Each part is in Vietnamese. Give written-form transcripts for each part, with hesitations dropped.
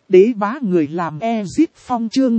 Đế bá người làm Ezit Phong chương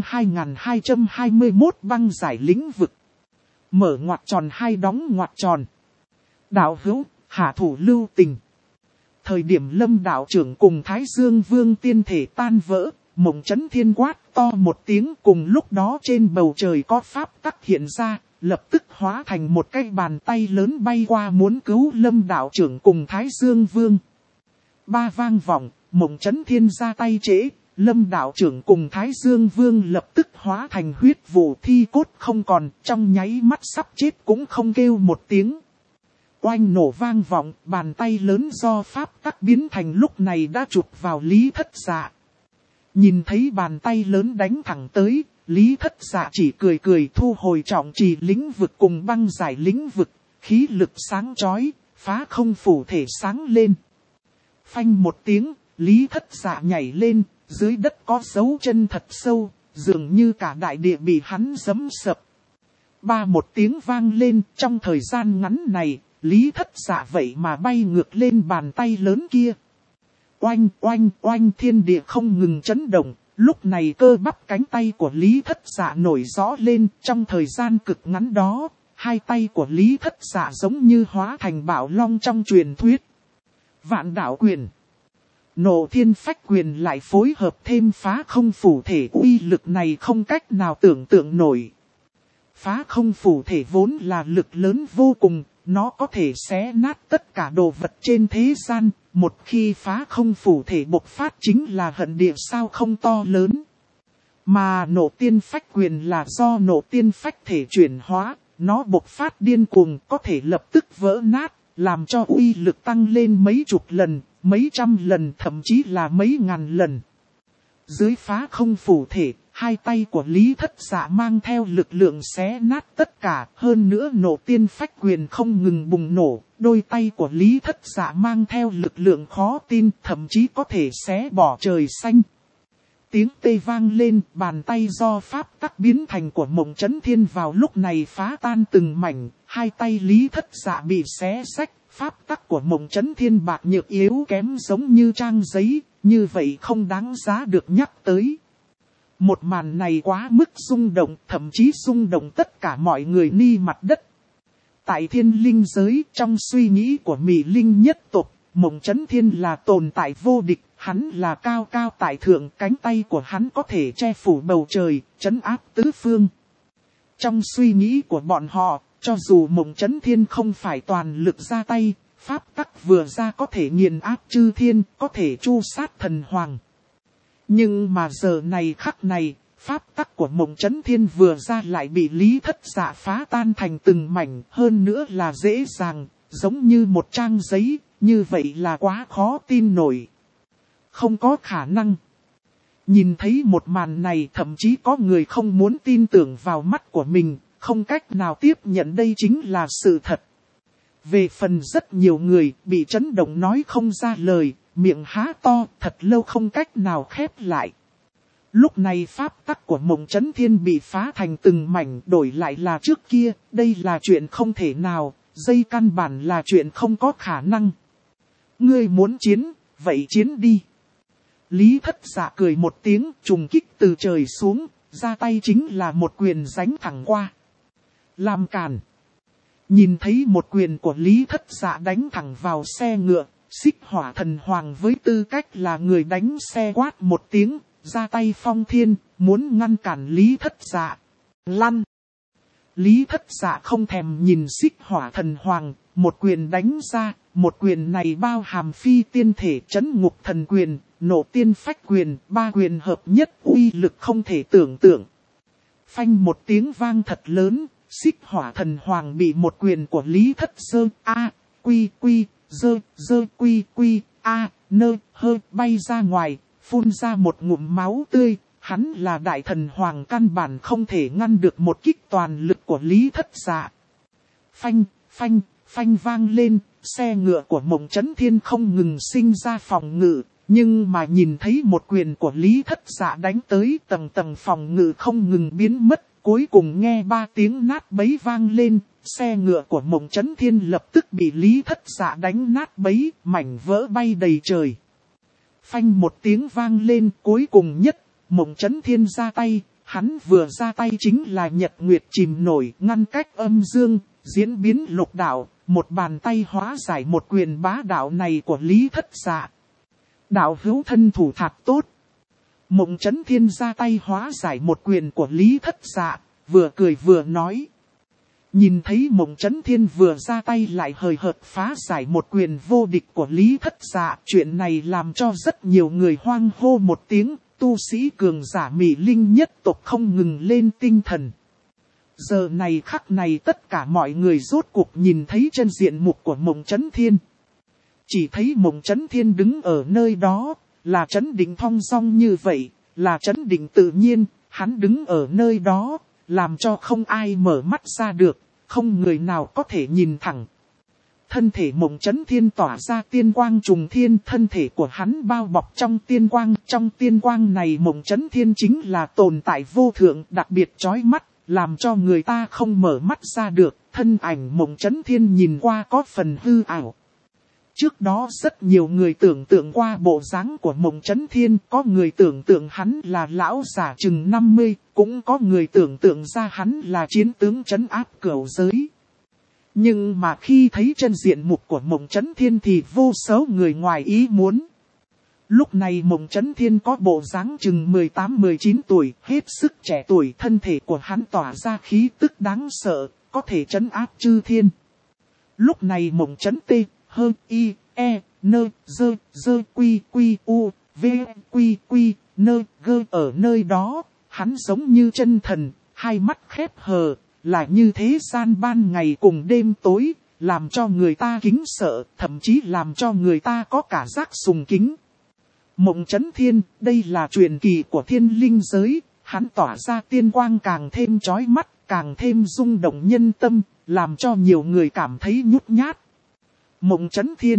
2221 băng giải lĩnh vực. Mở ngoặc tròn hai đóng ngoặc tròn. Đạo hữu, hạ thủ lưu tình. Thời điểm Lâm đạo trưởng cùng Thái Dương Vương tiên thể tan vỡ, Mộng Chấn Thiên quát to một tiếng, cùng lúc đó trên bầu trời có pháp tắc hiện ra, lập tức hóa thành một cái bàn tay lớn bay qua muốn cứu Lâm đạo trưởng cùng Thái Dương Vương. Ba vang vọng, Mộng Chấn Thiên ra tay trễ, Lâm đạo trưởng cùng Thái Dương Vương lập tức hóa thành huyết vụ thi cốt không còn, trong nháy mắt sắp chết cũng không kêu một tiếng. Oanh nổ vang vọng, bàn tay lớn do pháp tắc biến thành lúc này đã chụp vào Lý Thất Dạ. Nhìn thấy bàn tay lớn đánh thẳng tới, Lý Thất Dạ chỉ cười cười thu hồi trọng trì lĩnh vực cùng băng giải lĩnh vực, khí lực sáng chói, phá không phủ thể sáng lên. Phanh một tiếng, Lý Thất Dạ nhảy lên, dưới đất có dấu chân thật sâu, dường như cả đại địa bị hắn giẫm sập. Ba một tiếng vang lên, trong thời gian ngắn này, Lý Thất Dạ vậy mà bay ngược lên bàn tay lớn kia. Oanh oanh oanh, thiên địa không ngừng chấn động, lúc này cơ bắp cánh tay của Lý Thất Dạ nổi rõ lên, trong thời gian cực ngắn đó, hai tay của Lý Thất Dạ giống như hóa thành bạo long trong truyền thuyết. Vạn đạo quyền, Nộ Thiên Phách quyền lại phối hợp thêm phá không phủ thể, uy lực này không cách nào tưởng tượng nổi. Phá không phủ thể vốn là lực lớn vô cùng, nó có thể xé nát tất cả đồ vật trên thế gian, một khi phá không phủ thể bộc phát chính là hận địa sao không to lớn. Mà Nộ Tiên Phách quyền là do Nộ Tiên Phách thể chuyển hóa, nó bộc phát điên cuồng có thể lập tức vỡ nát, làm cho uy lực tăng lên mấy chục lần, mấy trăm lần, thậm chí là mấy ngàn lần. Dưới phá không phủ thể, hai tay của Lý Thất Dạ mang theo lực lượng xé nát tất cả, hơn nữa Nộ Tiên Phách quyền không ngừng bùng nổ, đôi tay của Lý Thất Dạ mang theo lực lượng khó tin, thậm chí có thể xé bỏ trời xanh. Tiếng tê vang lên, bàn tay do pháp tắc biến thành của Mộng Chấn Thiên vào lúc này phá tan từng mảnh, hai tay Lý Thất Dạ bị xé rách, pháp tắc của Mộng Chấn Thiên bạc nhược yếu kém giống như trang giấy, như vậy không đáng giá được nhắc tới. Một màn này quá mức rung động, thậm chí rung động tất cả mọi người ni mặt đất. Tại Thiên Linh giới, trong suy nghĩ của Mị Linh nhất tộc, Mộng Chấn Thiên là tồn tại vô địch, hắn là cao cao tại thượng, cánh tay của hắn có thể che phủ bầu trời, trấn áp tứ phương. Trong suy nghĩ của bọn họ, cho dù Mộng Chấn Thiên không phải toàn lực ra tay, pháp tắc vừa ra có thể nghiền áp chư thiên, có thể tru sát thần hoàng. Nhưng mà giờ này khắc này, pháp tắc của Mộng Chấn Thiên vừa ra lại bị Lý Thất Dạ phá tan thành từng mảnh, hơn nữa là dễ dàng, giống như một trang giấy, như vậy là quá khó tin nổi. Không có khả năng. Nhìn thấy một màn này, thậm chí có người không muốn tin tưởng vào mắt của mình, không cách nào tiếp nhận đây chính là sự thật. Về phần rất nhiều người bị chấn động nói không ra lời, miệng há to, thật lâu không cách nào khép lại. Lúc này pháp tắc của Mộng Chấn Thiên bị phá thành từng mảnh, đổi lại là trước kia, đây là chuyện không thể nào, dây căn bản là chuyện không có khả năng. Ngươi muốn chiến, vậy chiến đi. Lý Thất Dạ cười một tiếng, trùng kích từ trời xuống, ra tay chính là một quyền giánh thẳng qua. Làm cản. Nhìn thấy một quyền của Lý Thất Dạ đánh thẳng vào xe ngựa, Xích Hỏa Thần Hoàng với tư cách là người đánh xe quát một tiếng, ra tay phong thiên, muốn ngăn cản Lý Thất Dạ. Lăn! Lý Thất Dạ không thèm nhìn Xích Hỏa Thần Hoàng, một quyền đánh ra, một quyền này bao hàm phi tiên thể trấn ngục thần quyền, Nộ Tiên Phách quyền, ba quyền hợp nhất uy lực không thể tưởng tượng. Phanh một tiếng vang thật lớn, Xích Hỏa Thần Hoàng bị một quyền của Lý Thất Sơ hơi bay ra ngoài, phun ra một ngụm máu tươi. Hắn là đại thần hoàng, căn bản không thể ngăn được một kích toàn lực của Lý Thất Dạ. Phanh, phanh, phanh vang lên, xe ngựa của Mộng Chấn Thiên không ngừng sinh ra phòng ngự, nhưng mà nhìn thấy một quyền của Lý Thất Dạ đánh tới, tầng tầng phòng ngự không ngừng biến mất, cuối cùng nghe ba tiếng nát bấy vang lên, xe ngựa của Mộng Chấn Thiên lập tức bị Lý Thất Dạ đánh nát bấy, mảnh vỡ bay đầy trời. Phanh một tiếng vang lên, cuối cùng nhất, Mộng Chấn Thiên ra tay, hắn vừa ra tay chính là nhật nguyệt chìm nổi, ngăn cách âm dương, diễn biến lục đạo, một bàn tay hóa giải một quyền bá đạo này của Lý Thất Dạ. Đạo hữu thân thủ thật tốt. Mộng Chấn Thiên ra tay hóa giải một quyền của Lý Thất Dạ, vừa cười vừa nói. Nhìn thấy Mộng Chấn Thiên vừa ra tay lại hời hợt phá giải một quyền vô địch của Lý Thất Dạ. Chuyện này làm cho rất nhiều người hoang hô một tiếng, tu sĩ cường giả Mị Linh nhất tộc không ngừng lên tinh thần. Giờ này khắc này tất cả mọi người rốt cuộc nhìn thấy chân diện mục của Mộng Chấn Thiên. Chỉ thấy Mộng Chấn Thiên đứng ở nơi đó, là chấn định thong dong như vậy, là chấn định tự nhiên, hắn đứng ở nơi đó, làm cho không ai mở mắt ra được, không người nào có thể nhìn thẳng. Thân thể Mộng Chấn Thiên tỏa ra tiên quang trùng thiên, thân thể của hắn bao bọc trong tiên quang này Mộng Chấn Thiên chính là tồn tại vô thượng đặc biệt chói mắt, làm cho người ta không mở mắt ra được, thân ảnh Mộng Chấn Thiên nhìn qua có phần hư ảo. Trước đó rất nhiều người tưởng tượng qua bộ dáng của Mộng Chấn Thiên, có người tưởng tượng hắn là lão giả chừng 50, cũng có người tưởng tượng ra hắn là chiến tướng trấn áp cửu giới. Nhưng mà khi thấy chân diện mục của Mộng Chấn Thiên thì vô số người ngoài ý muốn. Lúc này Mộng Chấn Thiên có bộ dáng chừng 18-19 tuổi, hết sức trẻ tuổi, thân thể của hắn tỏa ra khí tức đáng sợ, có thể trấn áp chư thiên. Lúc này Mộng Chấn Tê, Hơ, I, E, Nơ, Dơ, Quy, U, V, Quy, Nơ, Gơ ở nơi đó, hắn giống như chân thần, hai mắt khép hờ, là như thế gian ban ngày cùng đêm tối, làm cho người ta kính sợ, thậm chí làm cho người ta có cả giác sùng kính. Mộng Chấn Thiên, đây là truyền kỳ của thiên linh giới, hắn tỏa ra tiên quang càng thêm chói mắt, càng thêm rung động nhân tâm, làm cho nhiều người cảm thấy nhút nhát. Mộng Chấn Thiên.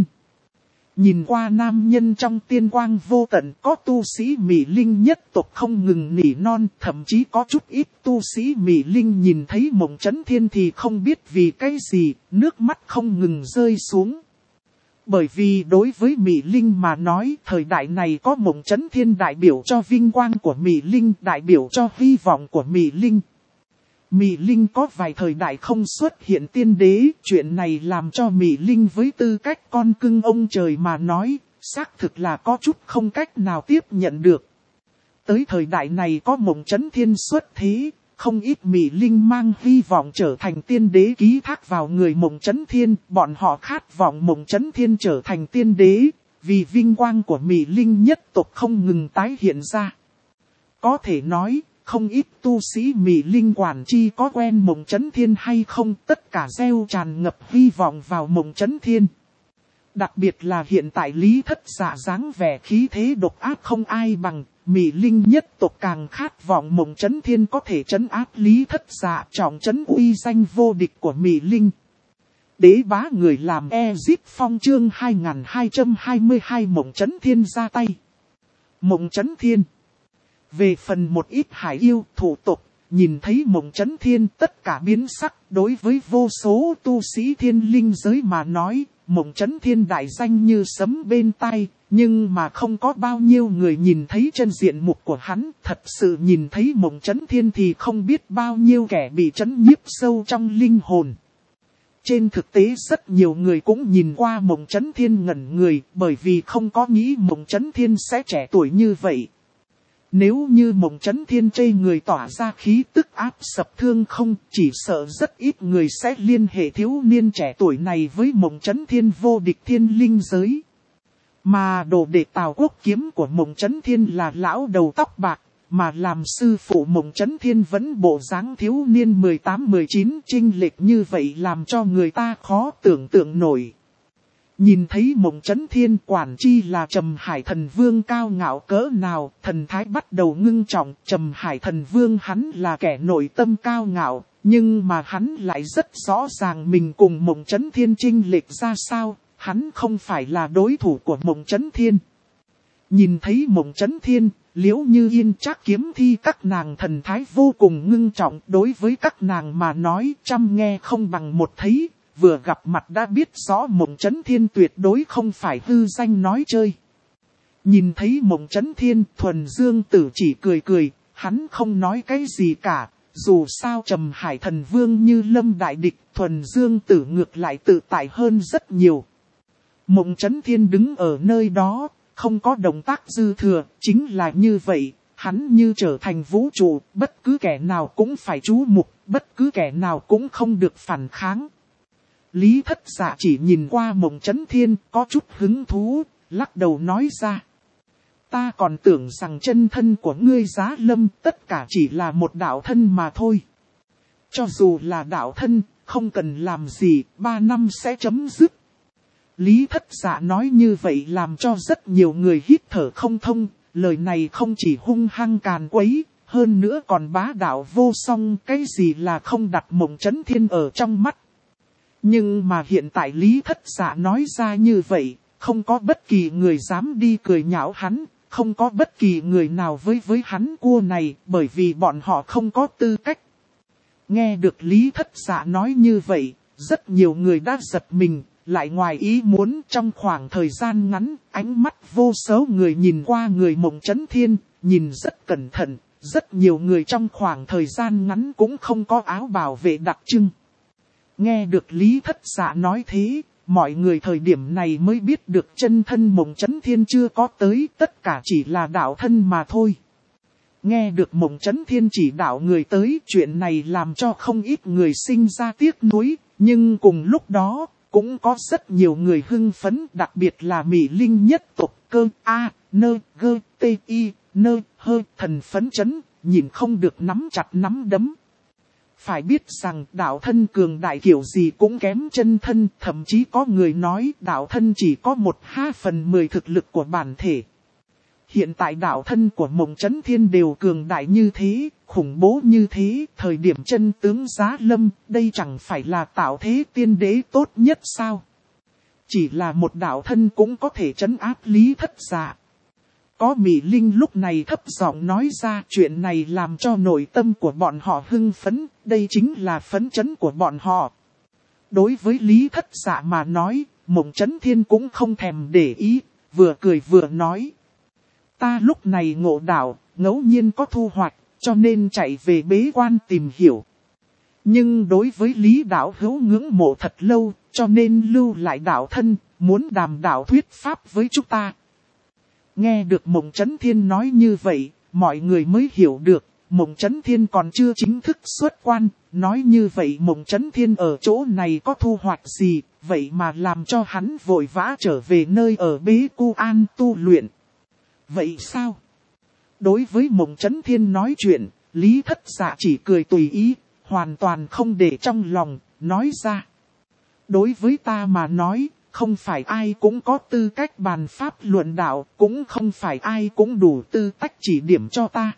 Nhìn qua nam nhân trong tiên quang vô tận, có tu sĩ Mị Linh nhất tộc không ngừng nỉ non, thậm chí có chút ít tu sĩ Mị Linh nhìn thấy Mộng Chấn Thiên thì không biết vì cái gì, nước mắt không ngừng rơi xuống. Bởi vì đối với Mị Linh mà nói, thời đại này có Mộng Chấn Thiên đại biểu cho vinh quang của Mị Linh, đại biểu cho hy vọng của Mị Linh. Mị Linh có vài thời đại không xuất hiện tiên đế, chuyện này làm cho Mị Linh với tư cách con cưng ông trời mà nói, xác thực là có chút không cách nào tiếp nhận được. Tới thời đại này có Mộng Chấn Thiên xuất thế, không ít Mị Linh mang hy vọng trở thành tiên đế ký thác vào người Mộng Chấn Thiên, bọn họ khát vọng Mộng Chấn Thiên trở thành tiên đế, vì vinh quang của Mị Linh nhất tộc không ngừng tái hiện ra. Có thể nói, không ít tu sĩ Mị Linh quản chi có quen Mộng Chấn Thiên hay không, tất cả gieo tràn ngập hy vọng vào Mộng Chấn Thiên. Đặc biệt là hiện tại Lý Thất Dạ dáng vẻ khí thế độc ác không ai bằng, Mị Linh nhất tộc càng khát vọng Mộng Chấn Thiên có thể trấn áp Lý Thất Dạ, trọng trấn uy danh vô địch của Mị Linh. Đế bá người làm Ezip Phong chương 2222 Mộng Chấn Thiên ra tay. Mộng Chấn Thiên. Về phần một ít hải yêu thủ tộc, nhìn thấy Mộng Chấn Thiên tất cả biến sắc, đối với vô số tu sĩ thiên linh giới mà nói, Mộng Chấn Thiên đại danh như sấm bên tai, nhưng mà không có bao nhiêu người nhìn thấy chân diện mục của hắn, thật sự nhìn thấy Mộng Chấn Thiên thì không biết bao nhiêu kẻ bị chấn nhiếp sâu trong linh hồn. Trên thực tế rất nhiều người cũng nhìn qua Mộng Chấn Thiên ngẩn người, bởi vì không có nghĩ Mộng Chấn Thiên sẽ trẻ tuổi như vậy. Nếu như Mộng Chấn Thiên chê người tỏa ra khí tức áp sập thương không, chỉ sợ rất ít người sẽ liên hệ thiếu niên trẻ tuổi này với Mộng Chấn Thiên vô địch thiên linh giới. Mà đồ đệ Tào Quốc Kiếm của Mộng Chấn Thiên là lão đầu tóc bạc, mà làm sư phụ Mộng Chấn Thiên vẫn bộ dáng thiếu niên 18-19, chênh lệch như vậy làm cho người ta khó tưởng tượng nổi. Nhìn thấy Mộng Chấn Thiên quản chi là Trầm Hải Thần Vương cao ngạo cỡ nào, thần thái bắt đầu ngưng trọng, Trầm Hải Thần Vương hắn là kẻ nội tâm cao ngạo, nhưng mà hắn lại rất rõ ràng mình cùng Mộng Chấn Thiên chênh lệch ra sao, hắn không phải là đối thủ của Mộng Chấn Thiên. Nhìn thấy Mộng Chấn Thiên, Liễu Như Yên Trác Kiếm Thi các nàng thần thái vô cùng ngưng trọng, đối với các nàng mà nói trăm nghe không bằng một thấy. Vừa gặp mặt đã biết rõ Mộng Chấn Thiên tuyệt đối không phải hư danh nói chơi. Nhìn thấy Mộng Chấn Thiên, Thuần Dương Tử chỉ cười cười, hắn không nói cái gì cả. Dù sao Trầm Hải Thần Vương như lâm đại địch, Thuần Dương Tử ngược lại tự tại hơn rất nhiều. Mộng Chấn Thiên đứng ở nơi đó, không có động tác dư thừa, chính là như vậy, hắn như trở thành vũ trụ, bất cứ kẻ nào cũng phải chú mục, bất cứ kẻ nào cũng không được phản kháng. Lý Thất Dạ chỉ nhìn qua Mộng Chấn Thiên, có chút hứng thú, lắc đầu nói ra. Ta còn tưởng rằng chân thân của ngươi Giá Lâm tất cả chỉ là một đạo thân mà thôi. Cho dù là đạo thân, không cần làm gì, 3 năm sẽ chấm dứt. Lý Thất Dạ nói như vậy làm cho rất nhiều người hít thở không thông, lời này không chỉ hung hăng càn quấy, hơn nữa còn bá đạo vô song, cái gì là không đặt Mộng Chấn Thiên ở trong mắt. Nhưng mà hiện tại Lý Thất Dạ nói ra như vậy, không có bất kỳ người dám đi cười nhạo hắn, không có bất kỳ người nào với hắn cua này, bởi vì bọn họ không có tư cách. Nghe được Lý Thất Dạ nói như vậy, rất nhiều người đã giật mình, lại ngoài ý muốn trong khoảng thời gian ngắn, ánh mắt vô số người nhìn qua người Mộng Chấn Thiên, nhìn rất cẩn thận, rất nhiều người trong khoảng thời gian ngắn cũng không có áo bảo vệ đặc trưng. Nghe được Lý Thất Dạ nói thế, mọi người thời điểm này mới biết được chân thân Mộng Chấn Thiên chưa có tới, tất cả chỉ là đạo thân mà thôi. Nghe được Mộng Chấn Thiên chỉ đạo người tới, chuyện này làm cho không ít người sinh ra tiếc nuối, nhưng cùng lúc đó, cũng có rất nhiều người hưng phấn, đặc biệt là Mỹ Linh nhất tộc Cơ A, Nơ, Gơ, Tê, Y, Nơ, Hơ, thần phấn chấn, nhìn không được nắm chặt nắm đấm. Phải biết rằng đạo thân cường đại kiểu gì cũng kém chân thân, thậm chí có người nói đạo thân chỉ có 1/2/10 thực lực của bản thể. Hiện tại đạo thân của Mộng Chấn Thiên đều cường đại như thế, khủng bố như thế, thời điểm chân tướng Giá Lâm, đây chẳng phải là tạo thế tiên đế tốt nhất sao? Chỉ là một đạo thân cũng có thể trấn áp Lý Thất Dạ. Có Mỹ Linh lúc này thấp giọng nói ra chuyện này làm cho nội tâm của bọn họ hưng phấn, đây chính là phấn chấn của bọn họ. Đối với Lý Thất Dạ mà nói, Mộng Chấn Thiên cũng không thèm để ý, vừa cười vừa nói. Ta lúc này ngộ đạo, ngẫu nhiên có thu hoạch, cho nên chạy về bế quan tìm hiểu. Nhưng đối với Lý đạo hữu ngưỡng mộ thật lâu, cho nên lưu lại đạo thân, muốn đàm đạo thuyết pháp với chúng ta. Nghe được Mộng Chấn Thiên nói như vậy, mọi người mới hiểu được, Mộng Chấn Thiên còn chưa chính thức xuất quan, nói như vậy Mộng Chấn Thiên ở chỗ này có thu hoạch gì, vậy mà làm cho hắn vội vã trở về nơi ở Bế Cu An tu luyện. Vậy sao? Đối với Mộng Chấn Thiên nói chuyện, Lý Thất Dạ chỉ cười tùy ý, hoàn toàn không để trong lòng, nói ra. Đối với ta mà nói, không phải ai cũng có tư cách bàn pháp luận đạo, cũng không phải ai cũng đủ tư cách chỉ điểm cho ta.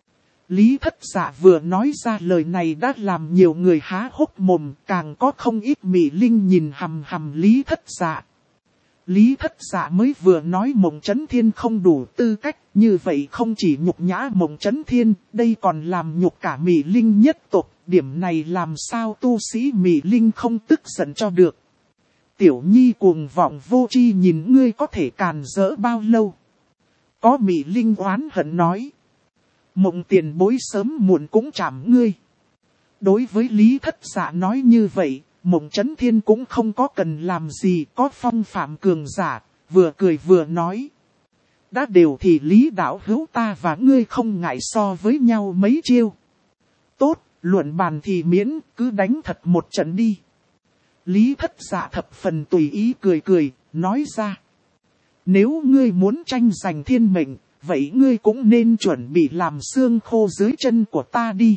Lý Thất Dạ vừa nói ra lời này đã làm nhiều người há hốc mồm, càng có không ít Mỹ Linh nhìn hằm hằm Lý Thất Dạ. Lý Thất Dạ mới vừa nói Mộng Chấn Thiên không đủ tư cách, như vậy không chỉ nhục nhã Mộng Chấn Thiên, đây còn làm nhục cả Mỹ Linh nhất tộc, điểm này làm sao tu sĩ Mỹ Linh không tức giận cho được. Tiểu Nhi cuồng vọng vô tri nhìn ngươi có thể càn rỡ bao lâu. Có Mỹ Linh oán hận nói. Mộng tiền bối sớm muộn cũng chạm ngươi. Đối với Lý Thất Dạ nói như vậy, Mộng Chấn Thiên cũng không có cần làm gì, có phong phạm cường giả, vừa cười vừa nói. Đã đều thì Lý đạo hữu ta và ngươi không ngại so với nhau mấy chiêu. Tốt, luận bàn thì miễn, cứ đánh thật một trận đi. Lý Thất Dạ thập phần tùy ý cười cười, nói ra. Nếu ngươi muốn tranh giành thiên mệnh, vậy ngươi cũng nên chuẩn bị làm xương khô dưới chân của ta đi.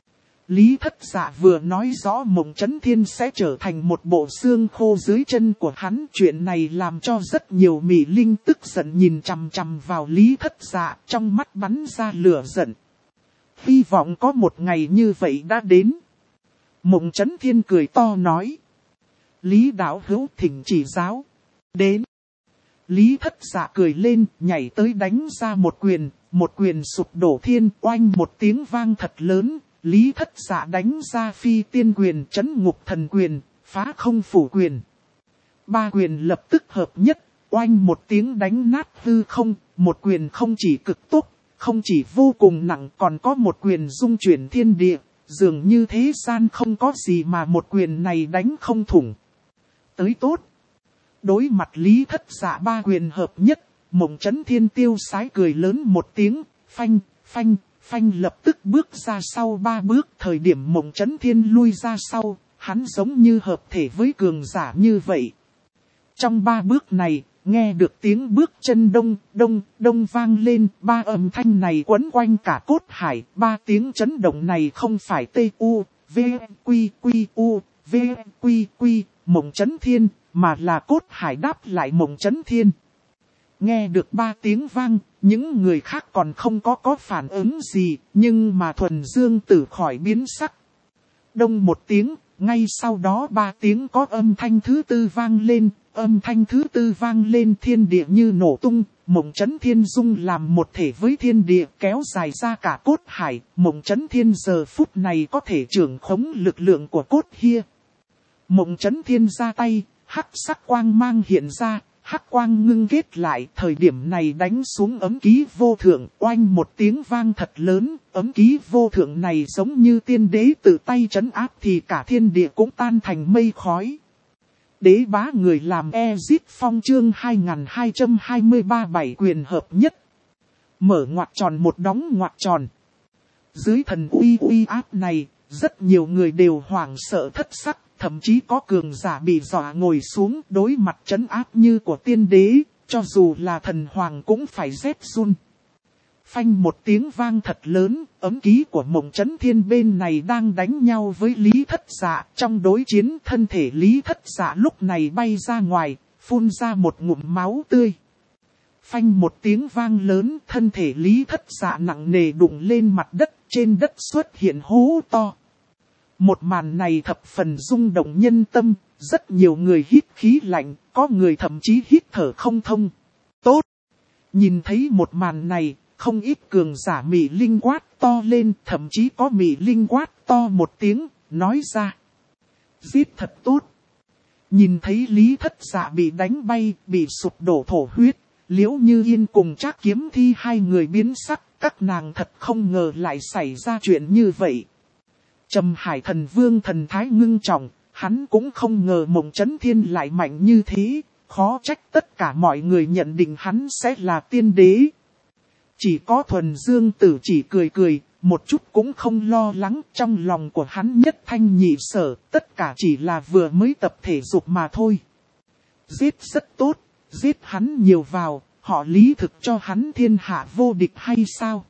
Lý Thất Dạ vừa nói rõ Mộng Chấn Thiên sẽ trở thành một bộ xương khô dưới chân của hắn. Chuyện này làm cho rất nhiều Mỹ Linh tức giận nhìn chằm chằm vào Lý Thất Dạ, trong mắt bắn ra lửa giận. Hy vọng có một ngày như vậy đã đến. Mộng Chấn Thiên cười to nói. Lý đạo hữu thỉnh chỉ giáo. Đến. Lý Thất Dạ cười lên, nhảy tới đánh ra một quyền sụp đổ thiên, oanh một tiếng vang thật lớn. Lý Thất Dạ đánh ra phi tiên quyền, trấn ngục thần quyền, phá không phủ quyền. 3 quyền lập tức hợp nhất, oanh một tiếng đánh nát hư không, một quyền không chỉ cực tốt, không chỉ vô cùng nặng còn có một quyền dung chuyển thiên địa, dường như thế gian không có gì mà một quyền này đánh không thủng. Tới tốt. Đối mặt Lý Thất Dạ ba quyền hợp nhất, Mộng Chấn Thiên tiêu sái cười lớn một tiếng, phanh, phanh, phanh lập tức bước ra sau 3 bước. Thời điểm Mộng Chấn Thiên lui ra sau, hắn giống như hợp thể với cường giả như vậy. Trong 3 bước này, nghe được tiếng bước chân đông, đông, đông vang lên, 3 âm thanh này quấn quanh cả cốt hải, 3 tiếng chấn động này không phải T-U, V-Q-Q-U, V-Q-Q, Mộng Chấn Thiên, mà là cốt hải đáp lại Mộng Chấn Thiên. Nghe được 3 tiếng vang, những người khác còn không có phản ứng gì, nhưng mà Thuần Dương Tử khỏi biến sắc. Đông một tiếng, ngay sau đó 3 tiếng có âm thanh thứ tư vang lên, âm thanh thứ tư vang lên thiên địa như nổ tung, Mộng Chấn Thiên dung làm một thể với thiên địa kéo dài ra cả cốt hải, Mộng Chấn Thiên giờ phút này có thể trưởng khống lực lượng của cốt hia. Mộng Chấn Thiên ra tay, hắc sắc quang mang hiện ra, hắc quang ngưng kết lại, thời điểm này đánh xuống ấm ký vô thượng, oanh một tiếng vang thật lớn, ấm ký vô thượng này giống như tiên đế tự tay trấn áp thì cả thiên địa cũng tan thành mây khói. Đế bá người làm Ezit Phong chương 2223 7 quyền hợp nhất. Mở ngoặc tròn một đóng ngoặc tròn. Dưới thần uy áp này, rất nhiều người đều hoảng sợ thất sắc. Thậm chí có cường giả bị dọa ngồi xuống đối mặt trấn áp như của tiên đế, cho dù là thần hoàng cũng phải rét run. Phanh một tiếng vang thật lớn, ấm ký của Mộng Chấn Thiên bên này đang đánh nhau với Lý Thất Dạ. Trong đối chiến thân thể Lý Thất Dạ lúc này bay ra ngoài, phun ra một ngụm máu tươi. Phanh một tiếng vang lớn, thân thể Lý Thất Dạ nặng nề đụng lên mặt đất, trên đất xuất hiện hố to. Một màn này thập phần rung động nhân tâm, rất nhiều người hít khí lạnh, có người thậm chí hít thở không thông. Tốt! Nhìn thấy một màn này, không ít cường giả Mị Linh quát to lên, thậm chí có Mị Linh quát to một tiếng, nói ra. Giết thật tốt! Nhìn thấy Lý Thất Dạ bị đánh bay, bị sụp đổ thổ huyết, Liễu Như Yên cùng Trác Kiếm Thi hai người biến sắc, các nàng thật không ngờ lại xảy ra chuyện như vậy. Trầm Hải Thần Vương thần thái ngưng trọng, hắn cũng không ngờ Mộng Chấn Thiên lại mạnh như thế, khó trách tất cả mọi người nhận định hắn sẽ là tiên đế. Chỉ có Thuần Dương Tử chỉ cười cười, một chút cũng không lo lắng, trong lòng của hắn nhất thanh nhị sở, tất cả chỉ là vừa mới tập thể dục mà thôi. Giết rất tốt, giết hắn nhiều vào, họ Lý thực cho hắn thiên hạ vô địch hay sao?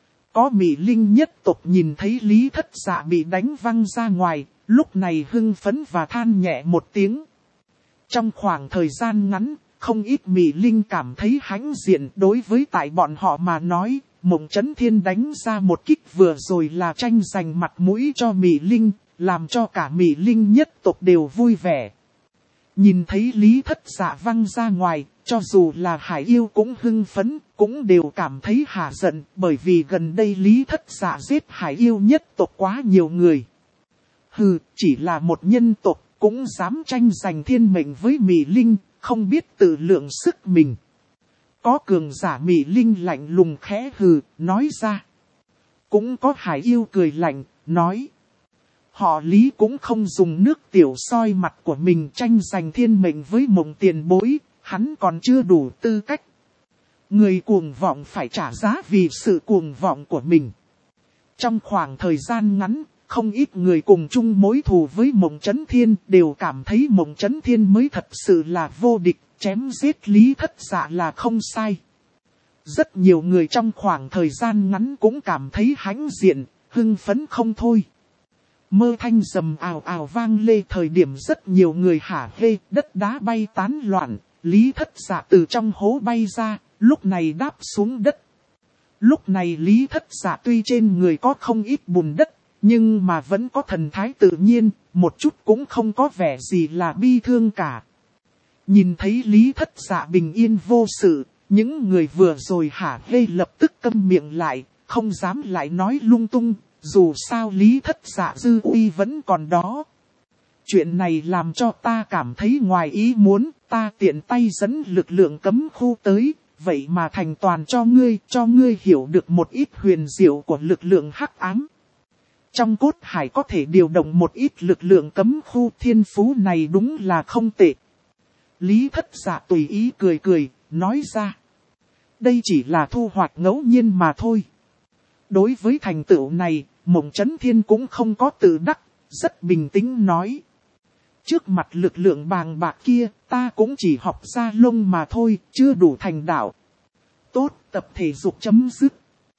Có Mị Linh nhất tộc nhìn thấy Lý Thất Dạ bị đánh văng ra ngoài, lúc này hưng phấn và than nhẹ một tiếng. Trong khoảng thời gian ngắn, không ít Mị Linh cảm thấy hãnh diện đối với tại bọn họ mà nói, Mộng Chấn Thiên đánh ra một kích vừa rồi là tranh giành mặt mũi cho Mị Linh, làm cho cả Mị Linh nhất tộc đều vui vẻ. Nhìn thấy Lý Thất Dạ văng ra ngoài, cho dù là Hải Yêu cũng hưng phấn, cũng đều cảm thấy hả giận, bởi vì gần đây Lý Thất Dạ giết Hải Yêu nhất tộc quá nhiều người. Hừ, chỉ là một nhân tộc, cũng dám tranh giành thiên mệnh với Mị Linh, không biết tự lượng sức mình. Có cường giả Mị Linh lạnh lùng khẽ hừ, nói ra. Cũng có Hải Yêu cười lạnh, nói. Họ Lý cũng không dùng nước tiểu soi mặt của mình tranh giành thiên mệnh với Mộng tiền bối, hắn còn chưa đủ tư cách. Người cuồng vọng phải trả giá vì sự cuồng vọng của mình. Trong khoảng thời gian ngắn, không ít người cùng chung mối thù với Mộng Chấn Thiên đều cảm thấy Mộng Chấn Thiên mới thật sự là vô địch, chém giết Lý Thất Dạ là không sai. Rất nhiều người trong khoảng thời gian ngắn cũng cảm thấy hãnh diện, hưng phấn không thôi. Mơ thanh rầm ào ào vang lê, thời điểm rất nhiều người hả hê, đất đá bay tán loạn, Lý Thất Dạ từ trong hố bay ra, lúc này đáp xuống đất. Lúc này Lý Thất Dạ tuy trên người có không ít bùn đất, nhưng mà vẫn có thần thái tự nhiên, một chút cũng không có vẻ gì là bi thương cả. Nhìn thấy Lý Thất Dạ bình yên vô sự, những người vừa rồi hả hê lập tức câm miệng lại, không dám lại nói lung tung. Dù sao Lý Thất Dạ dư uy vẫn còn đó. Chuyện này làm cho ta cảm thấy ngoài ý muốn, ta tiện tay dẫn lực lượng cấm khu tới, vậy mà thành toàn cho ngươi hiểu được một ít huyền diệu của lực lượng hắc ám. Trong cốt hải có thể điều động một ít lực lượng cấm khu, thiên phú này đúng là không tệ. Lý Thất Dạ tùy ý cười cười, nói ra. Đây chỉ là thu hoạch ngẫu nhiên mà thôi. Đối với thành tựu này, Mộng Chấn Thiên cũng không có tự đắc, rất bình tĩnh nói. Trước mặt lực lượng bàng bạc kia, ta cũng chỉ học ra lông mà thôi, chưa đủ thành đạo. Tốt, tập thể dục chấm dứt.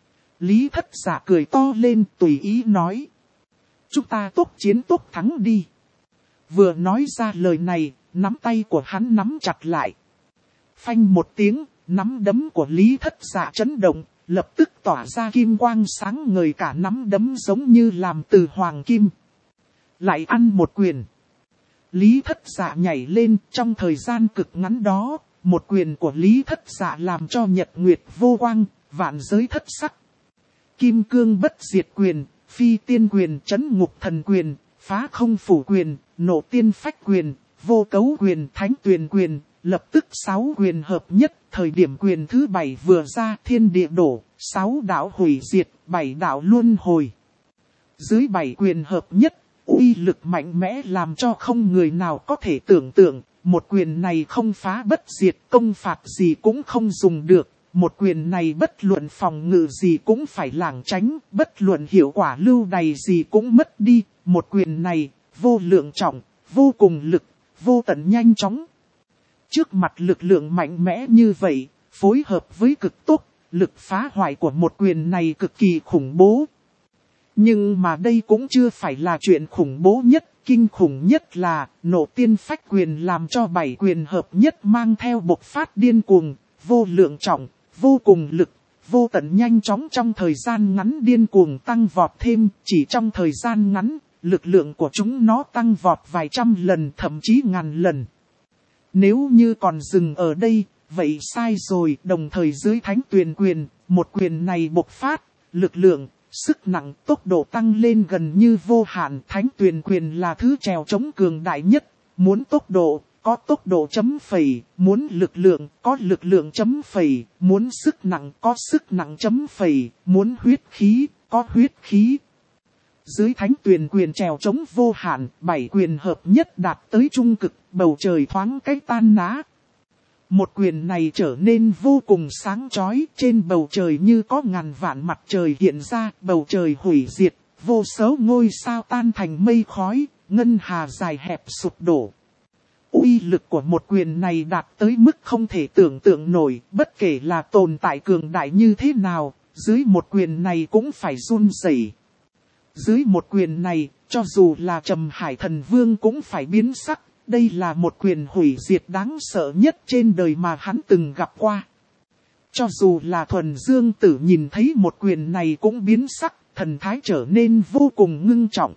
Lý Thất Dạ cười to lên, tùy ý nói. Chúng ta tốt chiến tốt thắng đi. Vừa nói ra lời này, nắm tay của hắn nắm chặt lại. Phanh một tiếng, nắm đấm của Lý Thất Dạ chấn động, lập tức tỏa ra kim quang sáng ngời, cả nắm đấm giống như làm từ hoàng kim. Lại ăn một quyền. Lý Thất Dạ nhảy lên, trong thời gian cực ngắn đó, một quyền của Lý Thất Dạ làm cho nhật nguyệt vô quang, vạn giới thất sắc. Kim cương bất diệt quyền, phi tiên quyền, chấn ngục thần quyền, phá không phủ quyền, nộ tiên phách quyền, vô cấu quyền, thánh tuyền quyền, lập tức 6 quyền hợp nhất. Thời điểm quyền thứ 7 vừa ra, thiên địa đổ, 6 đạo hủy diệt, 7 đạo luân hồi. Dưới 7 quyền hợp nhất, uy lực mạnh mẽ làm cho không người nào có thể tưởng tượng. Một quyền này không phá bất diệt, công phạt gì cũng không dùng được. Một quyền này bất luận phòng ngự gì cũng phải lảng tránh, bất luận hiệu quả lưu đày gì cũng mất đi. Một quyền này, vô lượng trọng, vô cùng lực, vô tận nhanh chóng. Trước mặt lực lượng mạnh mẽ như vậy, phối hợp với cực tốc, lực phá hoại của một quyền này cực kỳ khủng bố. Nhưng mà đây cũng chưa phải là chuyện khủng bố nhất, kinh khủng nhất là nộ tiên phách quyền làm cho 7 quyền hợp nhất mang theo bộc phát điên cuồng, vô lượng trọng, vô cùng lực, vô tận nhanh chóng trong thời gian ngắn điên cuồng tăng vọt thêm, chỉ trong thời gian ngắn, lực lượng của chúng nó tăng vọt vài trăm lần thậm chí ngàn lần. Nếu như còn dừng ở đây, vậy sai rồi. Đồng thời dưới thánh tuyền quyền, một quyền này bộc phát, lực lượng, sức nặng, tốc độ tăng lên gần như vô hạn. Thánh tuyền quyền là thứ trèo chống cường đại nhất. Muốn tốc độ, có tốc độ chấm phẩy. Muốn lực lượng, có lực lượng chấm phẩy. Muốn sức nặng, có sức nặng chấm phẩy. Muốn huyết khí, có huyết khí. Dưới thánh tuyền quyền trèo chống vô hạn, 7 quyền hợp nhất đạt tới trung cực, bầu trời thoáng cái tan ná. Một quyền này trở nên vô cùng sáng chói, trên bầu trời như có ngàn vạn mặt trời hiện ra, bầu trời hủy diệt, vô số ngôi sao tan thành mây khói, ngân hà dài hẹp sụp đổ. Uy lực của một quyền này đạt tới mức không thể tưởng tượng nổi, bất kể là tồn tại cường đại như thế nào, dưới một quyền này cũng phải run rẩy. Dưới một quyền này, cho dù là Trầm Hải Thần Vương cũng phải biến sắc. Đây là một quyền hủy diệt đáng sợ nhất trên đời mà hắn từng gặp qua. Cho dù là Thuần Dương Tử nhìn thấy một quyền này cũng biến sắc, thần thái trở nên vô cùng ngưng trọng.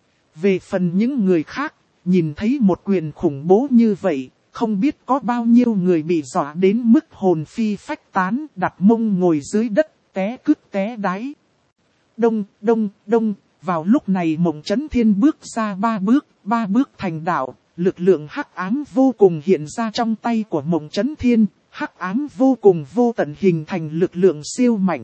Về phần những người khác, nhìn thấy một quyền khủng bố như vậy, không biết có bao nhiêu người bị dọa đến mức hồn phi phách tán, đặt mông ngồi dưới đất, té cứt té đáy. Đông, đông, đông, vào lúc này Mộng Chấn Thiên bước ra 3 bước thành đạo, lực lượng hắc ám vô cùng hiện ra trong tay của Mộng Chấn Thiên, hắc ám vô cùng vô tận hình thành lực lượng siêu mạnh.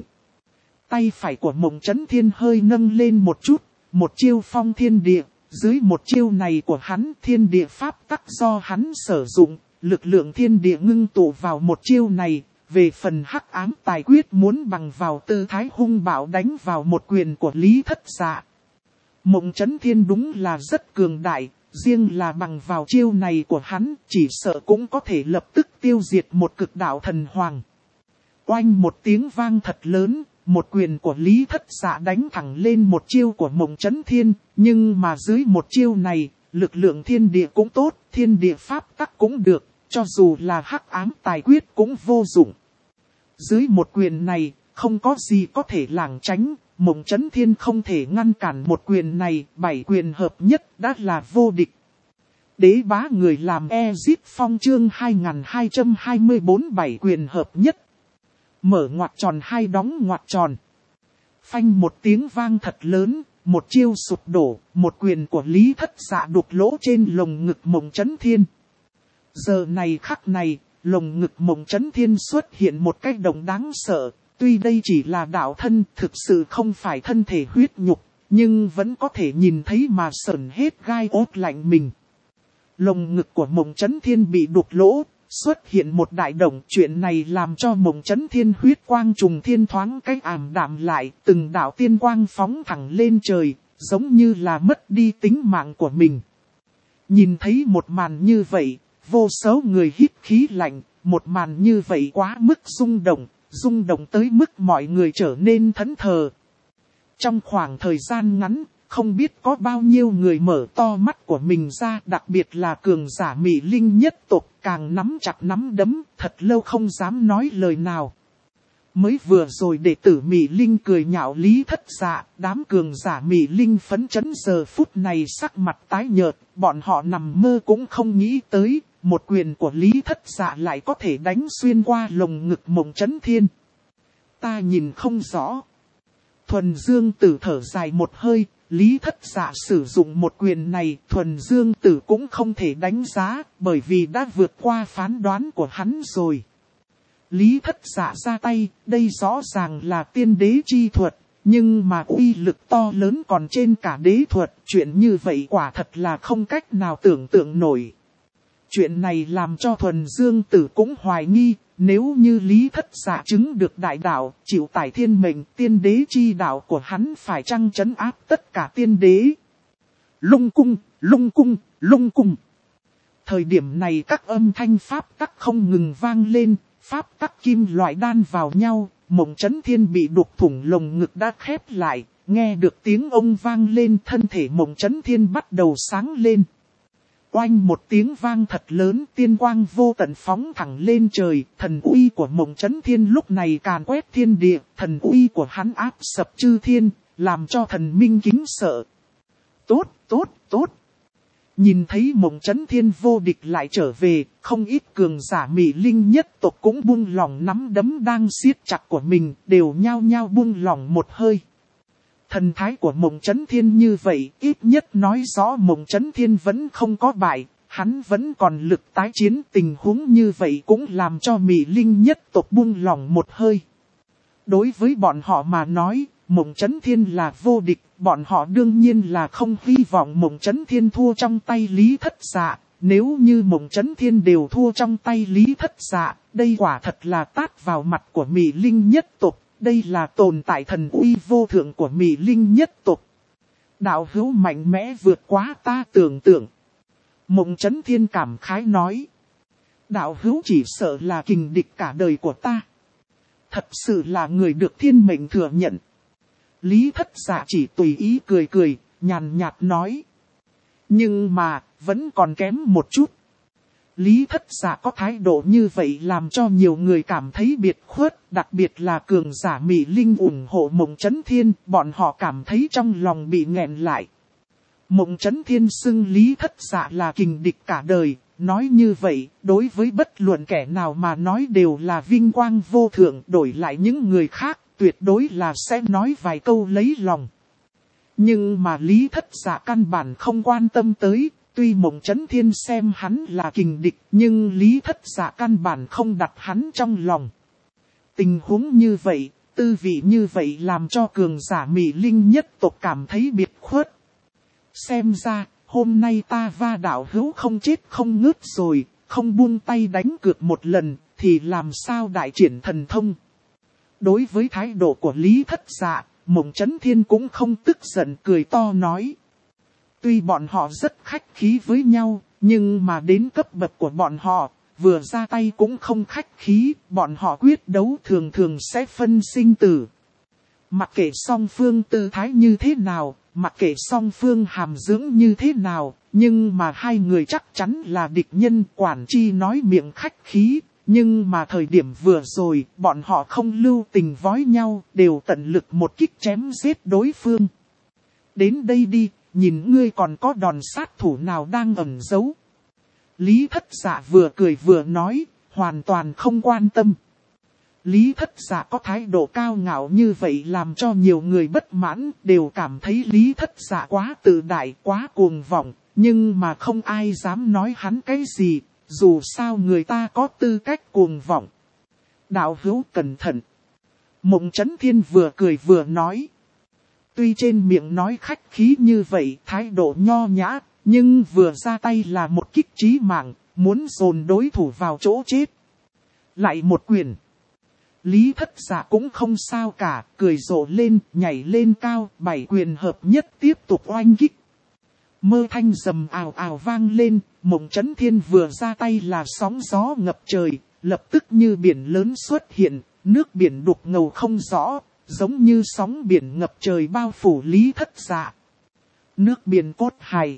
Tay phải của Mộng Chấn Thiên hơi nâng lên một chút, một chiêu phong thiên địa, dưới một chiêu này của hắn thiên địa pháp tắc do hắn sử dụng, lực lượng thiên địa ngưng tụ vào một chiêu này. Về phần hắc ám tài quyết muốn bằng vào tư thái hung bạo đánh vào một quyền của Lý Thất Dạ. Mộng Chấn Thiên đúng là rất cường đại, riêng là bằng vào chiêu này của hắn chỉ sợ cũng có thể lập tức tiêu diệt một cực đạo thần hoàng. Oanh một tiếng vang thật lớn, một quyền của Lý Thất Dạ đánh thẳng lên một chiêu của Mộng Chấn Thiên, nhưng mà dưới một chiêu này, lực lượng thiên địa cũng tốt, thiên địa pháp tắc cũng được, cho dù là hắc ám tài quyết cũng vô dụng. Dưới một quyền này, không có gì có thể lảng tránh, Mộng Chấn Thiên không thể ngăn cản một quyền này, 7 quyền hợp nhất đã là vô địch. Đế bá người làm Ezit Phong chương 2224 7 quyền hợp nhất. Mở ngoặc tròn hai đóng ngoặc tròn. Phanh một tiếng vang thật lớn, một chiêu sụp đổ, một quyền của Lý Thất Dạ đục lỗ trên lồng ngực Mộng Chấn Thiên. Giờ này khắc này, lồng ngực Mộng Chấn Thiên xuất hiện một cái động đáng sợ. Tuy đây chỉ là đạo thân, thực sự không phải thân thể huyết nhục, nhưng vẫn có thể nhìn thấy mà sởn hết gai ốt lạnh mình. Lồng ngực của Mộng Chấn Thiên bị đục lỗ, xuất hiện một đại động. Chuyện này làm cho Mộng Chấn Thiên huyết quang trùng thiên thoáng cách ảm đạm lại, từng đạo tiên quang phóng thẳng lên trời, giống như là mất đi tính mạng của mình. Nhìn thấy một màn như vậy, vô số người hít khí lạnh, một màn như vậy quá mức rung động tới mức mọi người trở nên thẫn thờ. Trong khoảng thời gian ngắn, không biết có bao nhiêu người mở to mắt của mình ra, đặc biệt là cường giả Mị Linh nhất tộc, càng nắm chặt nắm đấm, thật lâu không dám nói lời nào. Mới vừa rồi đệ tử Mị Linh cười nhạo Lý Thất Dạ, đám cường giả Mị Linh phấn chấn giờ phút này sắc mặt tái nhợt, bọn họ nằm mơ cũng không nghĩ tới, một quyền của Lý Thất Dạ lại có thể đánh xuyên qua lồng ngực Mộng Chấn Thiên. Ta nhìn không rõ. Thuần Dương Tử thở dài một hơi, Lý Thất Dạ sử dụng một quyền này, Thuần Dương Tử cũng không thể đánh giá, bởi vì đã vượt qua phán đoán của hắn rồi. Lý Thất Dạ ra tay, đây rõ ràng là tiên đế chi thuật, nhưng mà uy lực to lớn còn trên cả đế thuật, chuyện như vậy quả thật là không cách nào tưởng tượng nổi. Chuyện này làm cho Thuần Dương Tử cũng hoài nghi, nếu như Lý Thất Dạ chứng được đại đạo, chịu tải thiên mệnh, tiên đế chi đạo của hắn phải chăng trấn áp tất cả tiên đế. Lung cung, lung cung, lung cung. Thời điểm này các âm thanh pháp tắc không ngừng vang lên, pháp tắc kim loại đan vào nhau, Mộng Chấn Thiên bị đục thủng lồng ngực đã khép lại, nghe được tiếng ông vang lên, thân thể Mộng Chấn Thiên bắt đầu sáng lên. Oanh một tiếng vang thật lớn, tiên quang vô tận phóng thẳng lên trời, thần uy của Mộng Chấn Thiên lúc này càn quét thiên địa, thần uy của hắn áp sập chư thiên, làm cho thần minh kính sợ. Tốt, tốt, tốt. Nhìn thấy Mộng Chấn Thiên vô địch lại trở về, không ít cường giả Mị Linh nhất tộc cũng buông lỏng nắm đấm đang siết chặt của mình, đều nhao nhao buông lỏng một hơi. Thần thái của Mộng Chấn Thiên như vậy, ít nhất nói rõ Mộng Chấn Thiên vẫn không có bại, hắn vẫn còn lực tái chiến. Tình huống như vậy cũng làm cho Mị Linh nhất tộc buông lỏng một hơi. Đối với bọn họ mà nói, Mộng Chấn Thiên là vô địch, bọn họ đương nhiên là không hy vọng Mộng Chấn Thiên thua trong tay Lý Thất Dạ. Nếu như Mộng Chấn Thiên đều thua trong tay Lý Thất Dạ, đây quả thật là tát vào mặt của Mị Linh nhất tộc. Đây là tồn tại thần uy vô thượng của Mị Linh nhất tộc. Đạo hữu mạnh mẽ vượt quá ta tưởng tượng. Mộng Chấn Thiên cảm khái nói. Đạo hữu chỉ sợ là kình địch cả đời của ta. Thật sự là người được thiên mệnh thừa nhận. Lý Thất Dạ chỉ tùy ý cười cười, nhàn nhạt nói. Nhưng mà, vẫn còn kém một chút. Lý Thất Dạ có thái độ như vậy làm cho nhiều người cảm thấy biệt khuất, đặc biệt là cường giả Mị Linh ủng hộ Mộng Chấn Thiên, bọn họ cảm thấy trong lòng bị nghẹn lại. Mộng Chấn Thiên xưng Lý Thất Dạ là kình địch cả đời, nói như vậy, đối với bất luận kẻ nào mà nói đều là vinh quang vô thượng, đổi lại những người khác, tuyệt đối là sẽ nói vài câu lấy lòng. Nhưng mà Lý Thất Dạ căn bản không quan tâm tới. Tuy Mộng Chấn Thiên xem hắn là kình địch, nhưng Lý Thất Dạ căn bản không đặt hắn trong lòng. Tình huống như vậy, tư vị như vậy làm cho cường giả Mị Linh nhất tộc cảm thấy biệt khuất. Xem ra, hôm nay ta va đạo hữu không chết không ngớt rồi, không buông tay đánh cược một lần, thì làm sao đại triển thần thông. Đối với thái độ của Lý Thất Dạ, Mộng Chấn Thiên cũng không tức giận, cười to nói. Tuy bọn họ rất khách khí với nhau, nhưng mà đến cấp bậc của bọn họ, vừa ra tay cũng không khách khí, bọn họ quyết đấu thường thường sẽ phân sinh tử. Mặc kệ song phương tư thái như thế nào, mặc kệ song phương hàm dưỡng như thế nào, nhưng mà hai người chắc chắn là địch nhân. Quản chi nói miệng khách khí, nhưng mà thời điểm vừa rồi, bọn họ không lưu tình vói nhau, đều tận lực một kích chém giết đối phương. Đến đây đi. Nhìn ngươi còn có đòn sát thủ nào đang ẩn giấu. Lý Thất Dạ vừa cười vừa nói, hoàn toàn không quan tâm. Lý Thất Dạ có thái độ cao ngạo như vậy làm cho nhiều người bất mãn, đều cảm thấy Lý Thất Dạ quá tự đại, quá cuồng vọng, nhưng mà không ai dám nói hắn cái gì. dù sao người ta có tư cách cuồng vọng. Đạo hữu cẩn thận. Mộng Chấn Thiên vừa cười vừa nói. Tuy trên miệng nói khách khí như vậy, thái độ nho nhã, nhưng vừa ra tay là một kích chí mạng, muốn dồn đối thủ vào chỗ chết. Lại một quyền. Lý Thất Dạ cũng không sao cả, cười rộ lên, nhảy lên cao, 7 quyền hợp nhất tiếp tục oanh kích. Mơ thanh rầm ào ào vang lên, Mộng Chấn Thiên vừa ra tay là sóng gió ngập trời, lập tức như biển lớn xuất hiện, nước biển đục ngầu không rõ, giống như sóng biển ngập trời bao phủ Lý Thất Dạ. Nước biển cốt hải.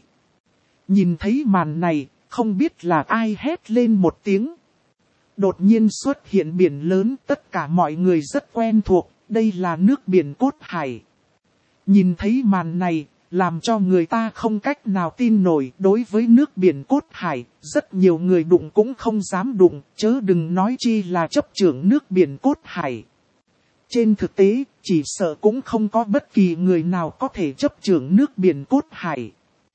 Nhìn thấy màn này, không biết là ai hét lên một tiếng. Đột nhiên xuất hiện biển lớn, tất cả mọi người rất quen thuộc, đây là nước biển cốt hải. Nhìn thấy màn này, làm cho người ta không cách nào tin nổi. Đối với nước biển cốt hải, rất nhiều người đụng cũng không dám đụng, chớ đừng nói chi là chấp trưởng nước biển cốt hải. Trên thực tế, chỉ sợ cũng không có bất kỳ người nào có thể chấp trưởng nước biển cốt hải.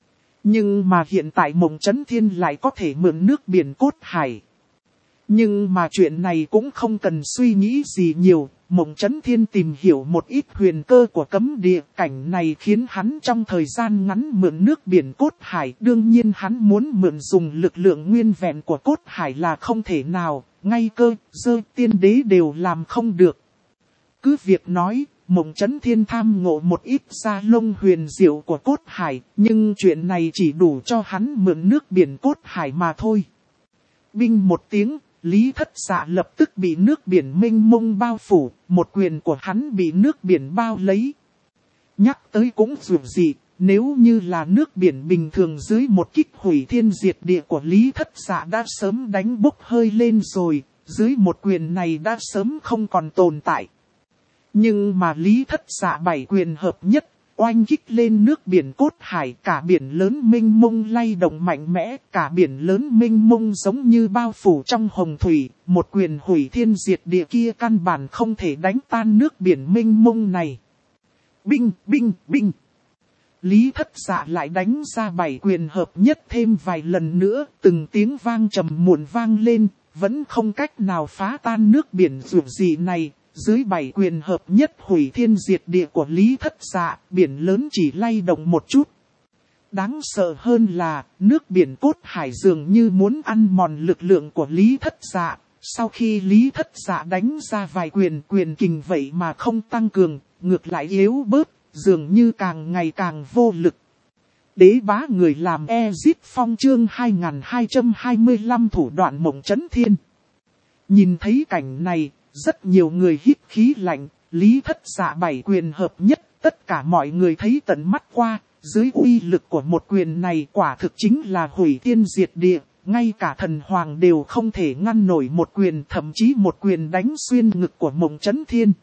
Nhưng mà hiện tại Mộng Chấn Thiên lại có thể mượn nước biển cốt hải. Nhưng mà chuyện này cũng không cần suy nghĩ gì nhiều, Mộng Chấn Thiên tìm hiểu một ít huyền cơ của cấm địa, cảnh này khiến hắn trong thời gian ngắn mượn nước biển cốt hải. Đương nhiên hắn muốn mượn dùng lực lượng nguyên vẹn của cốt hải là không thể nào, ngay cơ, dơ tiên đế đều làm không được. Cứ việc nói, Mộng Chấn Thiên tham ngộ một ít da lông huyền diệu của cốt hải, nhưng chuyện này chỉ đủ cho hắn mượn nước biển cốt hải mà thôi. Binh một tiếng, Lý Thất Dạ lập tức bị nước biển mênh mông bao phủ, một quyền của hắn bị nước biển bao lấy. Nhắc tới cũng dù gì, nếu như là nước biển bình thường dưới một kích hủy thiên diệt địa của Lý Thất Dạ đã sớm đánh bốc hơi lên rồi, dưới một quyền này đã sớm không còn tồn tại. Nhưng mà Lý Thất Dạ 7 quyền hợp nhất, oanh kích lên nước biển cốt hải, cả biển lớn mênh mông lay động mạnh mẽ, cả biển lớn mênh mông giống như bao phủ trong hồng thủy, một quyền hủy thiên diệt địa kia căn bản không thể đánh tan nước biển mênh mông này. Binh, binh, binh. Lý Thất Dạ lại đánh ra 7 quyền hợp nhất thêm vài lần nữa, từng tiếng vang trầm muộn vang lên, vẫn không cách nào phá tan nước biển rủi dị này. Dưới 7 quyền hợp nhất hủy thiên diệt địa của Lý Thất Dạ, biển lớn chỉ lay động một chút. Đáng sợ hơn là, nước biển cốt hải dường như muốn ăn mòn lực lượng của Lý Thất Dạ. Sau khi Lý Thất Dạ đánh ra vài quyền kình vậy mà không tăng cường, ngược lại yếu bớt, dường như càng ngày càng vô lực. Đế bá người làm Ezit Phong chương 2225 thủ đoạn Mộng Chấn Thiên. Nhìn thấy cảnh này, rất nhiều người hít khí lạnh, Lý Thất Dạ 7 quyền hợp nhất, tất cả mọi người thấy tận mắt qua, dưới uy lực của một quyền này quả thực chính là hủy thiên diệt địa, ngay cả thần hoàng đều không thể ngăn nổi một quyền, thậm chí một quyền đánh xuyên ngực của Mộng Chấn Thiên.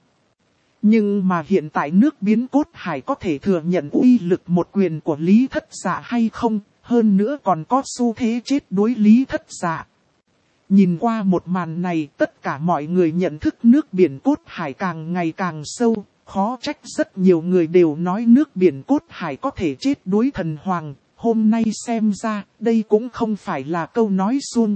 Nhưng mà hiện tại nước biến cốt hải có thể thừa nhận uy lực một quyền của Lý Thất Dạ hay không, hơn nữa còn có xu thế chết đuối Lý Thất Dạ. Nhìn qua một màn này, tất cả mọi người nhận thức nước biển cốt hải càng ngày càng sâu, khó trách rất nhiều người đều nói nước biển cốt hải có thể chết đuối thần hoàng, hôm nay xem ra, đây cũng không phải là câu nói suông.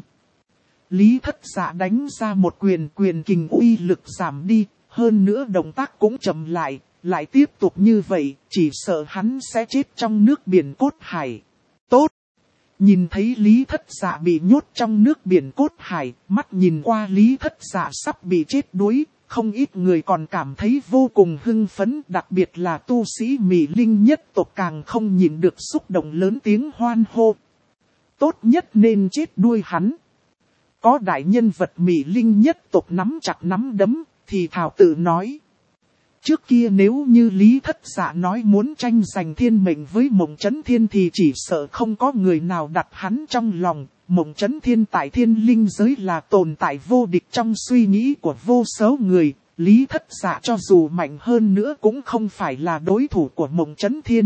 Lý Thất Dạ đánh ra một quyền kình uy lực giảm đi, hơn nữa động tác cũng chậm lại tiếp tục như vậy, chỉ sợ hắn sẽ chết trong nước biển cốt hải. Tốt! Nhìn thấy Lý Thất Dạ bị nhốt trong nước biển cốt hải, mắt nhìn qua Lý Thất Dạ sắp bị chết đuối, không ít người còn cảm thấy vô cùng hưng phấn, đặc biệt là tu sĩ Mị Linh nhất tộc càng không nhìn được xúc động lớn tiếng hoan hô. Tốt nhất nên chết đuôi hắn. Có đại nhân vật Mị Linh nhất tộc nắm chặt nắm đấm, thì thảo tự nói. Trước kia nếu như Lý Thất Dạ nói muốn tranh giành thiên mệnh với Mộng Chấn Thiên thì chỉ sợ không có người nào đặt hắn trong lòng. Mộng Chấn Thiên tại thiên linh giới là tồn tại vô địch trong suy nghĩ của vô số người. Lý Thất Dạ cho dù mạnh hơn nữa cũng không phải là đối thủ của Mộng Chấn Thiên.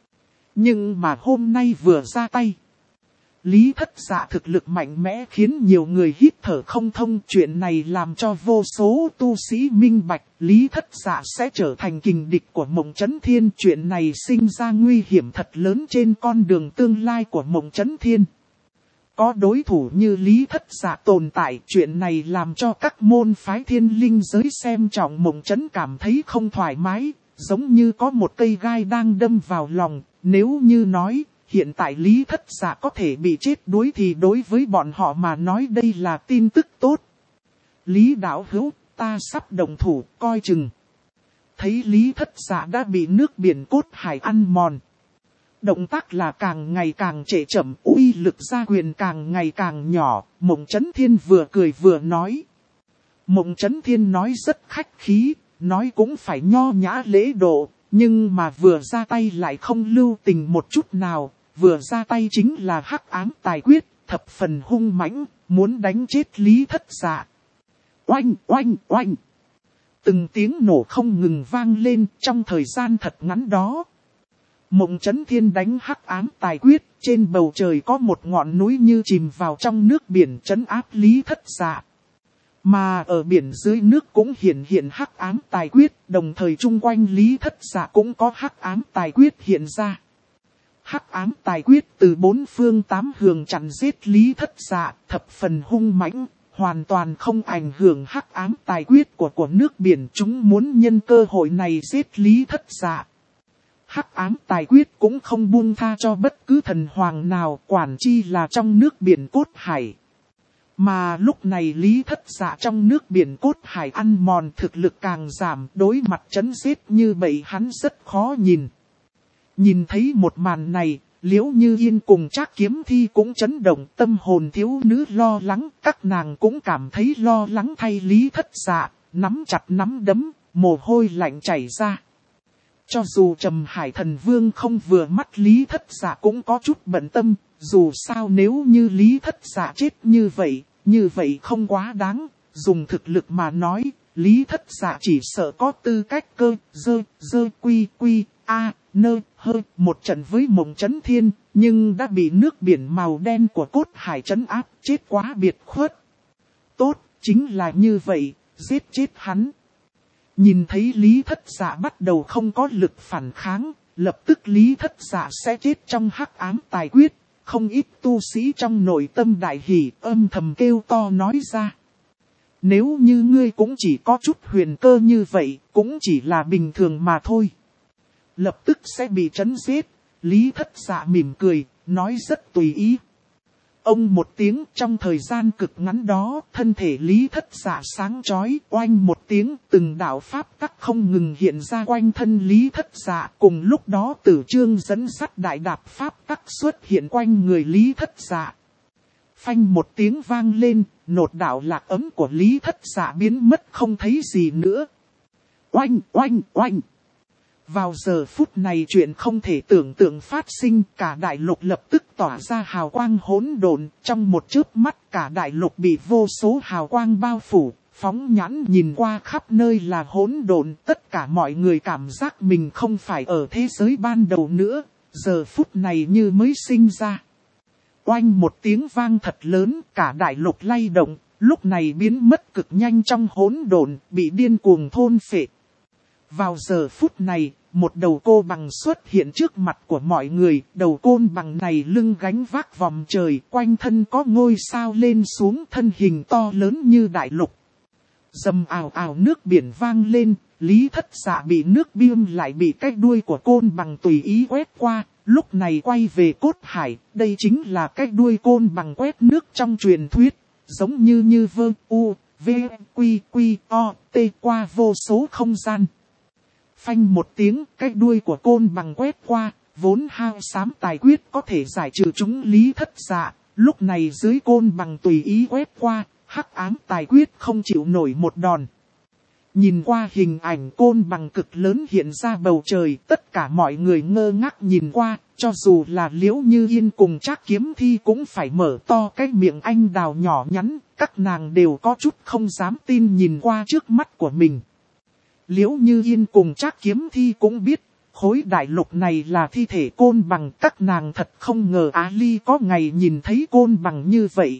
Nhưng mà hôm nay vừa ra tay, Lý Thất Dạ thực lực mạnh mẽ khiến nhiều người hít thở không thông. Chuyện này làm cho vô số tu sĩ minh bạch, Lý Thất Dạ sẽ trở thành kình địch của Mộng Chấn Thiên. Chuyện này sinh ra nguy hiểm thật lớn trên con đường tương lai của Mộng Chấn Thiên. Có đối thủ như Lý Thất Dạ tồn tại, chuyện này làm cho các môn phái thiên linh giới xem trọng Mộng Chấn cảm thấy không thoải mái, giống như có một cây gai đang đâm vào lòng. Nếu như nói, hiện tại Lý Thất Dạ có thể bị chết đuối thì đối với bọn họ mà nói đây là tin tức tốt. Lý đạo hữu, ta sắp động thủ, coi chừng. Thấy Lý Thất Dạ đã bị nước biển cốt hải ăn mòn. Động tác là càng ngày càng trễ chậm, uy lực ra quyền càng ngày càng nhỏ, Mộng Chấn Thiên vừa cười vừa nói. Mộng Chấn Thiên nói rất khách khí, nói cũng phải nho nhã lễ độ, nhưng mà vừa ra tay lại không lưu tình một chút nào, vừa ra tay chính là hắc ám tài quyết, thập phần hung mãnh, muốn đánh chết Lý Thất Dạ. Oanh, oanh, oanh. Từng tiếng nổ không ngừng vang lên trong thời gian thật ngắn đó. Mộng Chấn Thiên đánh hắc ám tài quyết, trên bầu trời có một ngọn núi như chìm vào trong nước biển trấn áp Lý Thất Dạ. Mà ở biển dưới nước cũng hiện hắc ám tài quyết, đồng thời chung quanh Lý Thất Dạ cũng có hắc ám tài quyết hiện ra. Hắc ám tài quyết từ bốn phương tám hướng chặn giết Lý Thất Dạ, thập phần hung mãnh, hoàn toàn không ảnh hưởng hắc ám tài quyết của nước biển, chúng muốn nhân cơ hội này giết Lý Thất Dạ. Hắc ám tài quyết cũng không buông tha cho bất cứ thần hoàng nào, quản chi là trong nước biển cốt hải. Mà lúc này Lý Thất Dạ trong nước biển cốt hải ăn mòn, thực lực càng giảm, đối mặt chấn giết như vậy hắn rất khó nhìn. Nhìn thấy một màn này, Liễu Như Yên cùng Trác Kiếm Thi cũng chấn động, tâm hồn thiếu nữ lo lắng, các nàng cũng cảm thấy lo lắng thay Lý Thất Dạ, nắm chặt nắm đấm, mồ hôi lạnh chảy ra. Cho dù Trầm Hải Thần Vương không vừa mắt Lý Thất Dạ cũng có chút bận tâm, dù sao nếu như Lý Thất Dạ chết như vậy không quá đáng, dùng thực lực mà nói, Lý Thất Dạ chỉ sợ có tư cách một trận với Mộng Chấn Thiên, nhưng đã bị nước biển màu đen của cốt hải trấn áp, chết quá biệt khuất. Tốt, chính là như vậy, giết chết hắn. Nhìn thấy Lý Thất Dạ bắt đầu không có lực phản kháng, lập tức Lý Thất Dạ sẽ chết trong hắc ám tài quyết, không ít tu sĩ trong nội tâm đại hỉ âm thầm kêu to nói ra. Nếu như ngươi cũng chỉ có chút huyền cơ như vậy, cũng chỉ là bình thường mà thôi. Lập tức sẽ bị trấn giết, Lý Thất Dạ mỉm cười, nói rất tùy ý. Ông một tiếng, trong thời gian cực ngắn đó, thân thể Lý Thất Dạ sáng chói, oanh một tiếng, từng đạo pháp tắc không ngừng hiện ra quanh thân Lý Thất Dạ. Cùng lúc đó Tử Chương dẫn dắt đại đạp pháp tắc xuất hiện quanh người Lý Thất Dạ. Phanh một tiếng vang lên, nột đạo lạc ấm của Lý Thất Dạ biến mất không thấy gì nữa. Oanh, oanh, oanh. Vào giờ phút này chuyện không thể tưởng tượng phát sinh, cả đại lục lập tức tỏa ra hào quang hỗn độn, trong một chớp mắt cả đại lục bị vô số hào quang bao phủ, phóng nhãn nhìn qua khắp nơi là hỗn độn, tất cả mọi người cảm giác mình không phải ở thế giới ban đầu nữa, giờ phút này như mới sinh ra. Oanh một tiếng vang thật lớn, cả đại lục lay động, lúc này biến mất cực nhanh trong hỗn độn, bị điên cuồng thôn phệ. Vào giờ phút này, một đầu cô bằng xuất hiện trước mặt của mọi người, đầu côn bằng này lưng gánh vác vòng trời, quanh thân có ngôi sao lên xuống, thân hình to lớn như đại lục. Dầm ào ào nước biển vang lên, Lý Thất Dạ bị nước biêm lại bị cái đuôi của côn bằng tùy ý quét qua, lúc này quay về cốt hải, đây chính là cái đuôi côn bằng quét nước trong truyền thuyết, giống như vơ u, v, quy, quy, o, t qua vô số không gian. Phanh một tiếng, cái đuôi của côn bằng quét qua, vốn hao xám tài quyết có thể giải trừ chúng Lý Thất Dạ, lúc này dưới côn bằng tùy ý quét qua, hắc ám tài quyết không chịu nổi một đòn. Nhìn qua hình ảnh côn bằng cực lớn hiện ra bầu trời, tất cả mọi người ngơ ngác nhìn qua, cho dù là Liễu Như Yên cùng Trác Kiếm Thi cũng phải mở to cái miệng anh đào nhỏ nhắn, các nàng đều có chút không dám tin nhìn qua trước mắt của mình. Liễu Như Yên cùng Trác Kiếm Thi cũng biết, khối đại lục này là thi thể côn bằng, các nàng thật không ngờ Á Ly có ngày nhìn thấy côn bằng như vậy.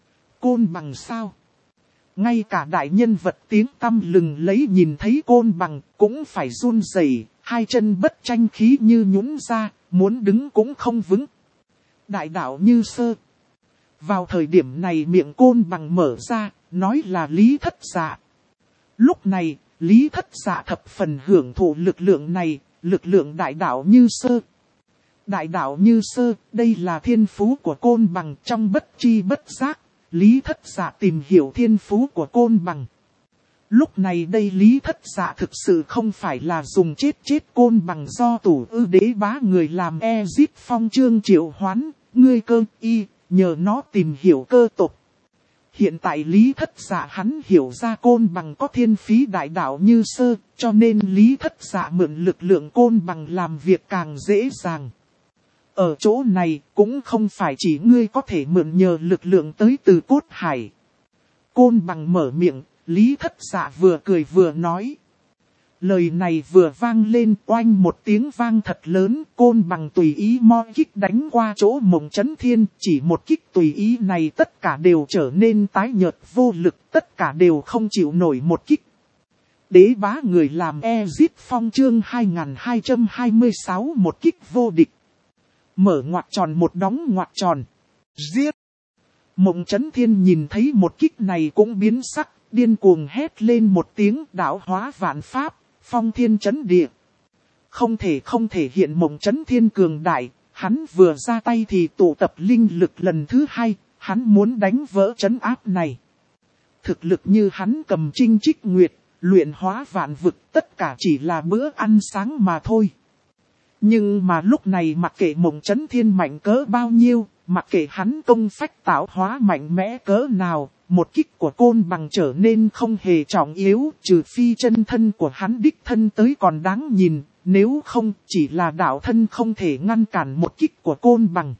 Côn bằng sao? Ngay cả đại nhân vật tiếng tăm lừng lấy nhìn thấy côn bằng cũng phải run rẩy, hai chân bất tranh khí như nhũn ra, muốn đứng cũng không vững. Đại đạo Như Sơ. Vào thời điểm này miệng Côn Bằng mở ra, nói là Lý Thất Dạ. Lúc này, Lý Thất Dạ thập phần hưởng thụ lực lượng này, lực lượng đại đạo như sơ. Đại đạo như sơ, đây là thiên phú của Côn Bằng. Trong bất tri bất giác, Lý Thất Dạ tìm hiểu thiên phú của Côn Bằng. Lúc này đây Lý Thất Dạ thực sự không phải là dùng chết Côn Bằng do Tủ Ư Đế bá người làm Ezit Phong Chương triệu hoán, ngươi cơ y, nhờ nó tìm hiểu cơ tộc. Hiện tại Lý Thất Dạ hắn hiểu ra Côn Bằng có thiên phí đại đạo như sơ, cho nên Lý Thất Dạ mượn lực lượng Côn Bằng làm việc càng dễ dàng. Ở chỗ này cũng không phải chỉ ngươi có thể mượn nhờ lực lượng tới từ cốt hải. Côn Bằng mở miệng, Lý Thất Dạ vừa cười vừa nói. Lời này vừa vang lên, oanh một tiếng vang thật lớn, Côn Bằng tùy ý mo kích đánh qua chỗ Mộng Chấn Thiên, chỉ một kích tùy ý này tất cả đều trở nên tái nhợt vô lực, tất cả đều không chịu nổi một kích. Đế bá người làm Ezit Phong Chương 2226 một kích vô địch. Mở ngoặc tròn một đóng ngoặc tròn. Giết! Mộng Chấn Thiên nhìn thấy một kích này cũng biến sắc, điên cuồng hét lên một tiếng đảo hóa vạn pháp. Phong thiên chấn địa. Không thể hiện Mộng Chấn Thiên cường đại, hắn vừa ra tay thì tụ tập linh lực lần thứ hai, hắn muốn đánh vỡ trấn áp này. Thực lực như hắn cầm Trinh Trích Nguyệt, luyện hóa vạn vực tất cả chỉ là bữa ăn sáng mà thôi. Nhưng mà lúc này mặc kệ Mộng Chấn Thiên mạnh cỡ bao nhiêu, mặc kệ hắn công phách tạo hóa mạnh mẽ cỡ nào, một kích của Côn Bằng trở nên không hề trọng yếu, trừ phi chân thân của hắn đích thân tới còn đáng nhìn, nếu không chỉ là đạo thân không thể ngăn cản một kích của Côn Bằng.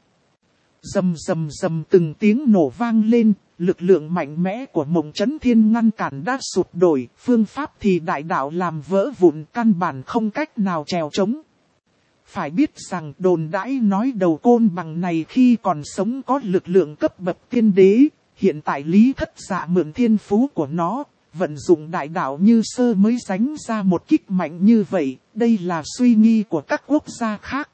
Rầm rầm rầm từng tiếng nổ vang lên, lực lượng mạnh mẽ của Mộng Chấn Thiên ngăn cản đã sụp đổi, phương pháp thì đại đạo làm vỡ vụn căn bản không cách nào trèo trống. Phải biết rằng đồn đãi nói đầu Côn Bằng này khi còn sống có lực lượng cấp bậc tiên đế. Hiện tại Lý Thất Dạ mượn thiên phú của nó, vận dụng đại đạo như sơ mới đánh ra một kích mạnh như vậy, đây là suy nghi của các quốc gia khác.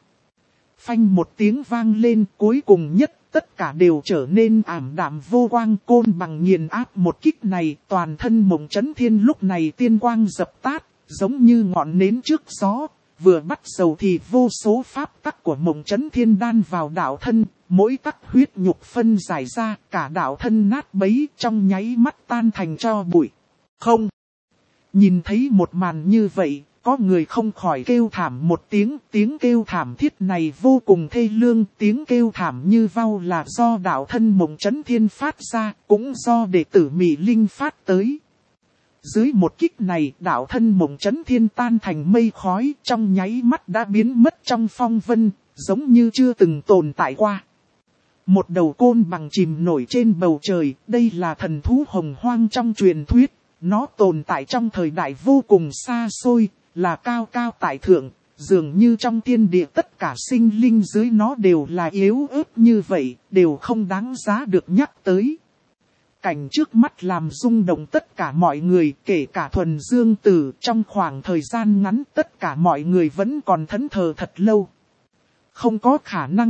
Phanh một tiếng vang lên, cuối cùng nhất, tất cả đều trở nên ảm đạm vô quang. Côn Bằng nghiền áp một kích này, toàn thân Mộng Chấn Thiên lúc này tiên quang dập tắt, giống như ngọn nến trước gió. Vừa bắt đầu thì vô số pháp tắc của Mộng Chấn Thiên đan vào đạo thân, mỗi tắc huyết nhục phân giải ra, cả đạo thân nát bấy trong nháy mắt tan thành tro bụi. Không! Nhìn thấy một màn như vậy, có người không khỏi kêu thảm một tiếng kêu thảm thiết này vô cùng thê lương, tiếng kêu thảm như vau là do đạo thân Mộng Chấn Thiên phát ra, cũng do đệ tử Mị Linh phát tới. Dưới một kích này, đạo thân Mộng Chấn Thiên tan thành mây khói, trong nháy mắt đã biến mất trong phong vân, giống như chưa từng tồn tại qua. Một đầu Côn Bằng chìm nổi trên bầu trời, đây là thần thú hồng hoang trong truyền thuyết, nó tồn tại trong thời đại vô cùng xa xôi, là cao cao tại thượng, dường như trong thiên địa tất cả sinh linh dưới nó đều là yếu ớt như vậy, đều không đáng giá được nhắc tới. Cảnh trước mắt làm rung động tất cả mọi người, kể cả Thuần Dương Tử, trong khoảng thời gian ngắn tất cả mọi người vẫn còn thẫn thờ thật lâu. Không có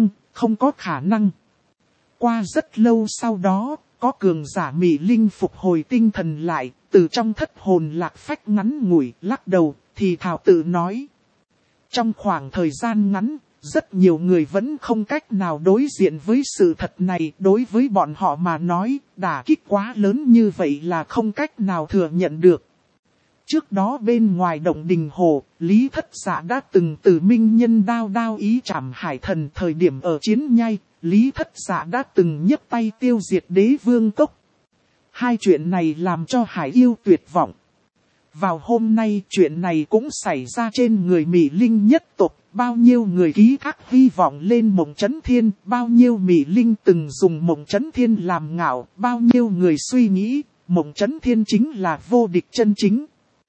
khả năng. Qua rất lâu sau đó, có cường giả Mị Linh phục hồi tinh thần lại, từ trong thất hồn lạc phách ngắn ngủi, lắc đầu, thì thảo tự nói. Trong khoảng thời gian ngắn, rất nhiều người vẫn không cách nào đối diện với sự thật này, đối với bọn họ mà nói, đả kích quá lớn như vậy là không cách nào thừa nhận được. Trước đó bên ngoài động đình hồ, Lý Thất Dạ đã từng từ minh nhân đao ý trảm hải thần thời điểm ở chiến nhai, Lý Thất Dạ đã từng nhấc tay tiêu diệt Đế Vương Cốc. Hai chuyện này làm cho Hải Yêu tuyệt vọng. Vào hôm nay chuyện này cũng xảy ra trên người Mị Linh nhất tộc, bao nhiêu người ký thác hy vọng lên Mộng Chấn Thiên, bao nhiêu Mị Linh từng dùng Mộng Chấn Thiên làm ngạo, bao nhiêu người suy nghĩ, Mộng Chấn Thiên chính là vô địch chân chính.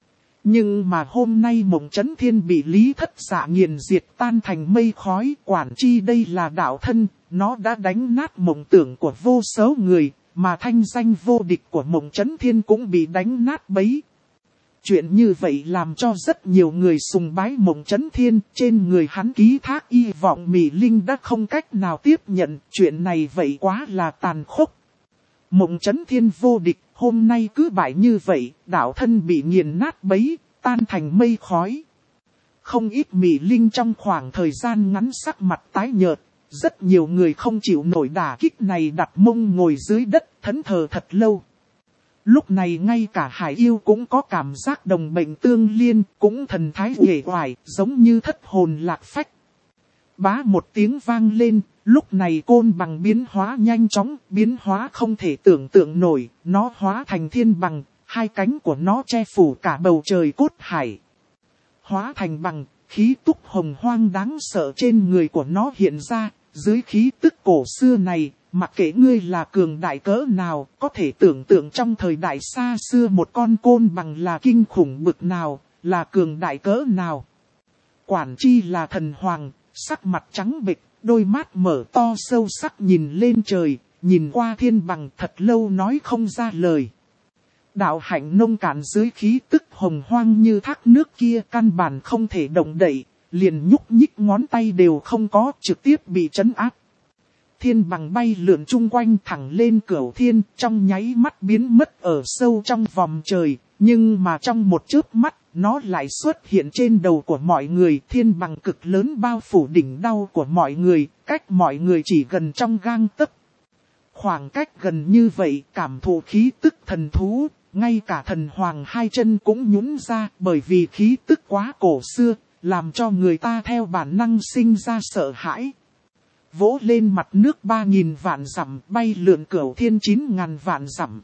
Nhưng mà hôm nay Mộng Chấn Thiên bị Lý Thất Dạ nghiền diệt tan thành mây khói, quản chi đây là đạo thân, nó đã đánh nát mộng tưởng của vô số người, mà thanh danh vô địch của Mộng Chấn Thiên cũng bị đánh nát bấy. Chuyện như vậy làm cho rất nhiều người sùng bái Mộng Chấn Thiên, trên người hắn ký thác y vọng Mị Linh đã không cách nào tiếp nhận, chuyện này vậy quá là tàn khốc. Mộng Chấn Thiên vô địch, hôm nay cứ bại như vậy, đạo thân bị nghiền nát bấy, tan thành mây khói. Không ít Mị Linh trong khoảng thời gian ngắn sắc mặt tái nhợt, rất nhiều người không chịu nổi đả kích này đặt mông ngồi dưới đất thẫn thờ thật lâu. Lúc này ngay cả Hải Yêu cũng có cảm giác đồng bệnh tương liên, cũng thần thái uể oải, giống như thất hồn lạc phách. Bá một tiếng vang lên, lúc này côn bằng biến hóa nhanh chóng, biến hóa không thể tưởng tượng nổi, nó hóa thành thiên bằng, hai cánh của nó che phủ cả bầu trời cốt hải. Hóa thành bằng, khí túc hồng hoang đáng sợ trên người của nó hiện ra, dưới khí tức cổ xưa này. Mặc kệ ngươi là cường đại cỡ nào, có thể tưởng tượng trong thời đại xa xưa một con côn bằng là kinh khủng bực nào, là cường đại cỡ nào. Quản chi là thần hoàng, sắc mặt trắng bệch, đôi mắt mở to sâu sắc nhìn lên trời, nhìn qua thiên bằng thật lâu nói không ra lời. Đạo hạnh nông cạn dưới khí tức hồng hoang như thác nước kia căn bản không thể động đậy, liền nhúc nhích ngón tay đều không có, trực tiếp bị trấn áp. Thiên bằng bay lượn chung quanh thẳng lên cửu thiên, trong nháy mắt biến mất ở sâu trong vòng trời, nhưng mà trong một chớp mắt, nó lại xuất hiện trên đầu của mọi người. Thiên bằng cực lớn bao phủ đỉnh đau của mọi người, cách mọi người chỉ gần trong gang tấc. Khoảng cách gần như vậy, cảm thụ khí tức thần thú, ngay cả thần hoàng hai chân cũng nhũn ra, bởi vì khí tức quá cổ xưa, làm cho người ta theo bản năng sinh ra sợ hãi. Vỗ lên mặt nước 3.000 vạn dặm, bay lượn cửu thiên 9.000 vạn dặm.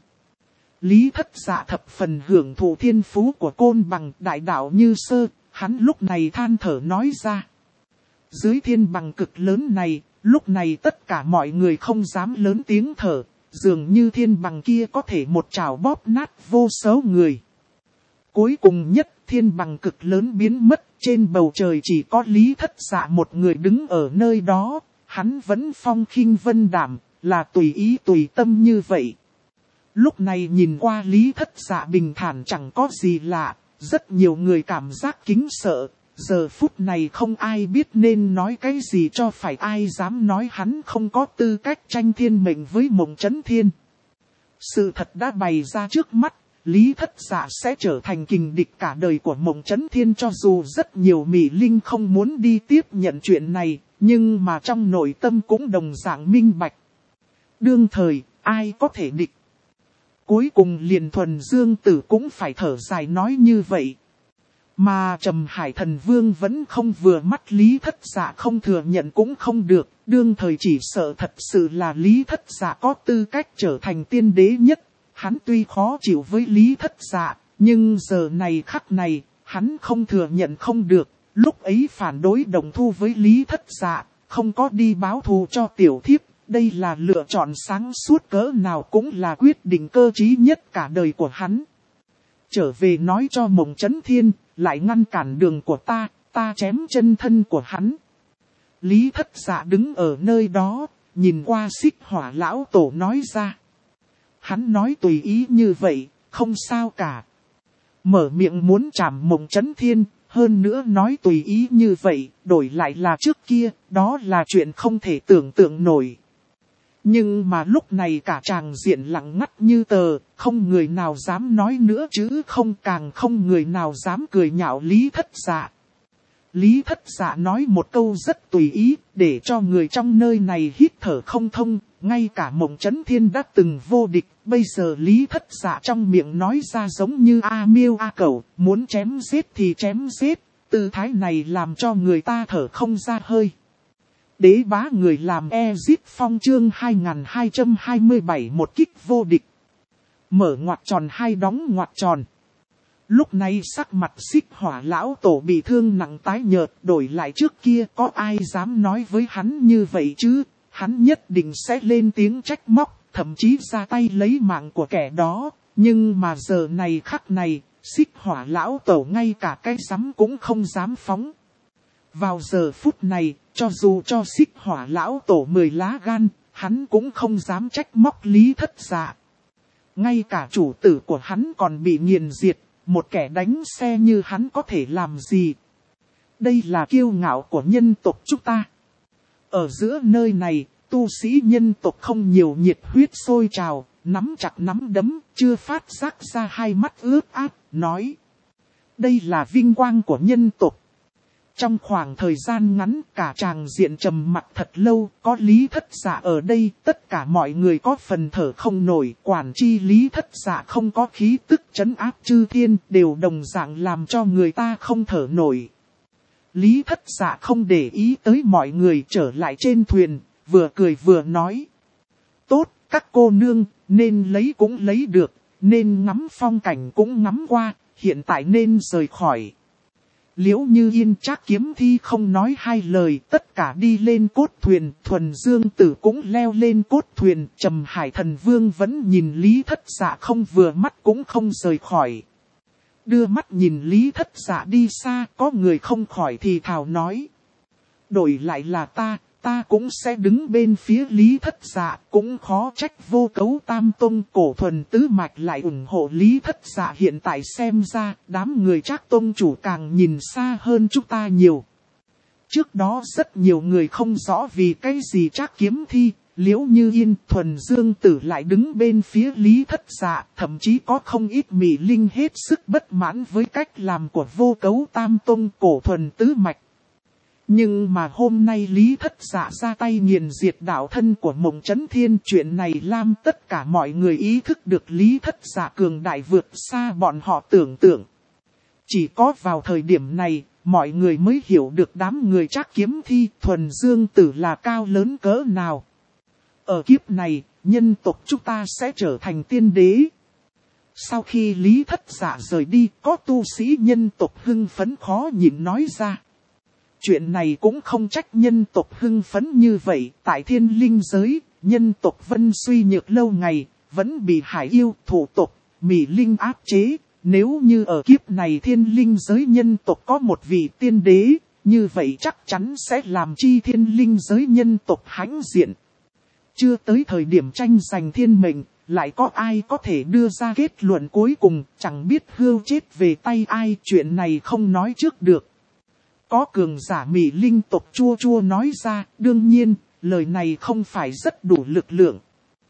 Lý Thất Dạ thập phần hưởng thụ thiên phú của côn bằng đại đạo như sơ, hắn lúc này than thở nói ra. Dưới thiên bằng cực lớn này, lúc này tất cả mọi người không dám lớn tiếng thở, dường như thiên bằng kia có thể một trảo bóp nát vô số người. Cuối cùng nhất thiên bằng cực lớn biến mất, trên bầu trời chỉ có Lý Thất Dạ một người đứng ở nơi đó. Hắn vẫn phong khinh vân đảm, là tùy ý tùy tâm như vậy. Lúc này nhìn qua Lý Thất Dạ bình thản chẳng có gì lạ, rất nhiều người cảm giác kính sợ. Giờ phút này không ai biết nên nói cái gì cho phải, ai dám nói hắn không có tư cách tranh thiên mệnh với Mộng Chấn Thiên. Sự thật đã bày ra trước mắt, Lý Thất Dạ sẽ trở thành kình địch cả đời của Mộng Chấn Thiên, cho dù rất nhiều Mị Linh không muốn đi tiếp nhận chuyện này. Nhưng mà trong nội tâm cũng đồng dạng minh bạch. Đương thời, ai có thể địch? Cuối cùng liền Thuần Dương Tử cũng phải thở dài nói như vậy. Mà Trầm Hải Thần Vương vẫn không vừa mắt Lý Thất Dạ, không thừa nhận cũng không được. Đương thời chỉ sợ thật sự là Lý Thất Dạ có tư cách trở thành tiên đế nhất. Hắn tuy khó chịu với Lý Thất Dạ, nhưng giờ này khắc này, hắn không thừa nhận không được. Lúc ấy phản đối đồng thu với Lý Thất Dạ, không có đi báo thù cho tiểu thiếp, đây là lựa chọn sáng suốt cỡ nào, cũng là quyết định cơ trí nhất cả đời của hắn. Trở về nói cho Mộng Chấn Thiên, lại ngăn cản đường của ta chém chân thân của hắn. Lý Thất Dạ đứng ở nơi đó, nhìn qua Xích Hỏa lão tổ nói ra. Hắn nói tùy ý như vậy, không sao cả. Mở miệng muốn trảm Mộng Chấn Thiên. Hơn nữa nói tùy ý như vậy, đổi lại là trước kia, đó là chuyện không thể tưởng tượng nổi. Nhưng mà lúc này cả tràng diện lặng ngắt như tờ, không người nào dám nói nữa chứ không, càng không người nào dám cười nhạo Lý Thất Dạ. Lý Thất Dạ nói một câu rất tùy ý, để cho người trong nơi này hít thở không thông, ngay cả Mộng Chấn Thiên đã từng vô địch, bây giờ Lý Thất Dạ trong miệng nói ra giống như A Miêu A Cẩu, muốn chém giết thì chém giết, tư thái này làm cho người ta thở không ra hơi. Đế bá người làm Ezip Phong chương 2227 một kích vô địch. Mở ngoặc tròn hai đóng ngoặc tròn. Lúc này sắc mặt Xích Hỏa lão tổ bị thương nặng tái nhợt, đổi lại trước kia có ai dám nói với hắn như vậy chứ, hắn nhất định sẽ lên tiếng trách móc, thậm chí ra tay lấy mạng của kẻ đó, nhưng mà giờ này khắc này, Xích Hỏa lão tổ ngay cả cái rắm cũng không dám phóng. Vào giờ phút này, cho dù cho Xích Hỏa lão tổ 10 lá gan, hắn cũng không dám trách móc Lý Thất Dạ. Ngay cả chủ tử của hắn còn bị nghiền diệt, một kẻ đánh xe như hắn có thể làm gì? Đây là kiêu ngạo của nhân tộc chúng ta. Ở giữa nơi này, tu sĩ nhân tộc không nhiều nhiệt huyết sôi trào, nắm chặt nắm đấm, chưa phát giác ra hai mắt ướt át, nói. Đây là vinh quang của nhân tộc. Trong khoảng thời gian ngắn cả tràng diện trầm mặc thật lâu, có Lý Thất Dạ ở đây, tất cả mọi người có phần thở không nổi, quản chi Lý Thất Dạ không có khí tức trấn áp chư thiên, đều đồng dạng làm cho người ta không thở nổi. Lý Thất Dạ không để ý tới mọi người trở lại trên thuyền, vừa cười vừa nói. Tốt, các cô nương, nên lấy cũng lấy được, nên ngắm phong cảnh cũng ngắm qua, hiện tại nên rời khỏi. Liễu Như Yên Trác Kiếm Thi không nói hai lời, tất cả đi lên cốt thuyền, Thuần Dương Tử cũng leo lên cốt thuyền, Trầm Hải Thần Vương vẫn nhìn Lý Thất Dạ không vừa mắt cũng không rời khỏi. Đưa mắt nhìn Lý Thất Dạ đi xa, có người không khỏi thì thào nói. Đổi lại là ta cũng sẽ đứng bên phía Lý Thất Dạ, cũng khó trách Vô Cấu Tam Tông Cổ Thuần Tứ Mạch lại ủng hộ Lý Thất Dạ. Hiện tại xem ra, đám người Trác Tông chủ càng nhìn xa hơn chúng ta nhiều. Trước đó rất nhiều người không rõ vì cái gì Trác Kiếm Thi, Liễu Như Yên, Thuần Dương Tử lại đứng bên phía Lý Thất Dạ, thậm chí có không ít Mị Linh hết sức bất mãn với cách làm của Vô Cấu Tam Tông Cổ Thuần Tứ Mạch. Nhưng mà hôm nay Lý Thất Dạ ra tay nghiền diệt đạo thân của Mộng Chấn Thiên, chuyện này làm tất cả mọi người ý thức được Lý Thất Dạ cường đại vượt xa bọn họ tưởng tượng. Chỉ có vào thời điểm này, mọi người mới hiểu được đám người Trác Kiếm Thi, Thuần Dương Tử là cao lớn cỡ nào. Ở kiếp này, nhân tộc chúng ta sẽ trở thành tiên đế. Sau khi Lý Thất Dạ rời đi, có tu sĩ nhân tộc hưng phấn khó nhịn nói ra. Chuyện này cũng không trách nhân tộc hưng phấn như vậy, tại Thiên Linh giới, nhân tộc Vân suy nhược lâu ngày, vẫn bị hải yêu, thủ tộc, Mị Linh áp chế. Nếu như ở kiếp này Thiên Linh giới nhân tộc có một vị tiên đế, như vậy chắc chắn sẽ làm chi Thiên Linh giới nhân tộc hãnh diện. Chưa tới thời điểm tranh giành thiên mệnh, lại có ai có thể đưa ra kết luận cuối cùng, chẳng biết hưu chết về tay ai, chuyện này không nói trước được. Có cường giả Mị Linh tộc chua chua nói ra, đương nhiên, lời này không phải rất đủ lực lượng.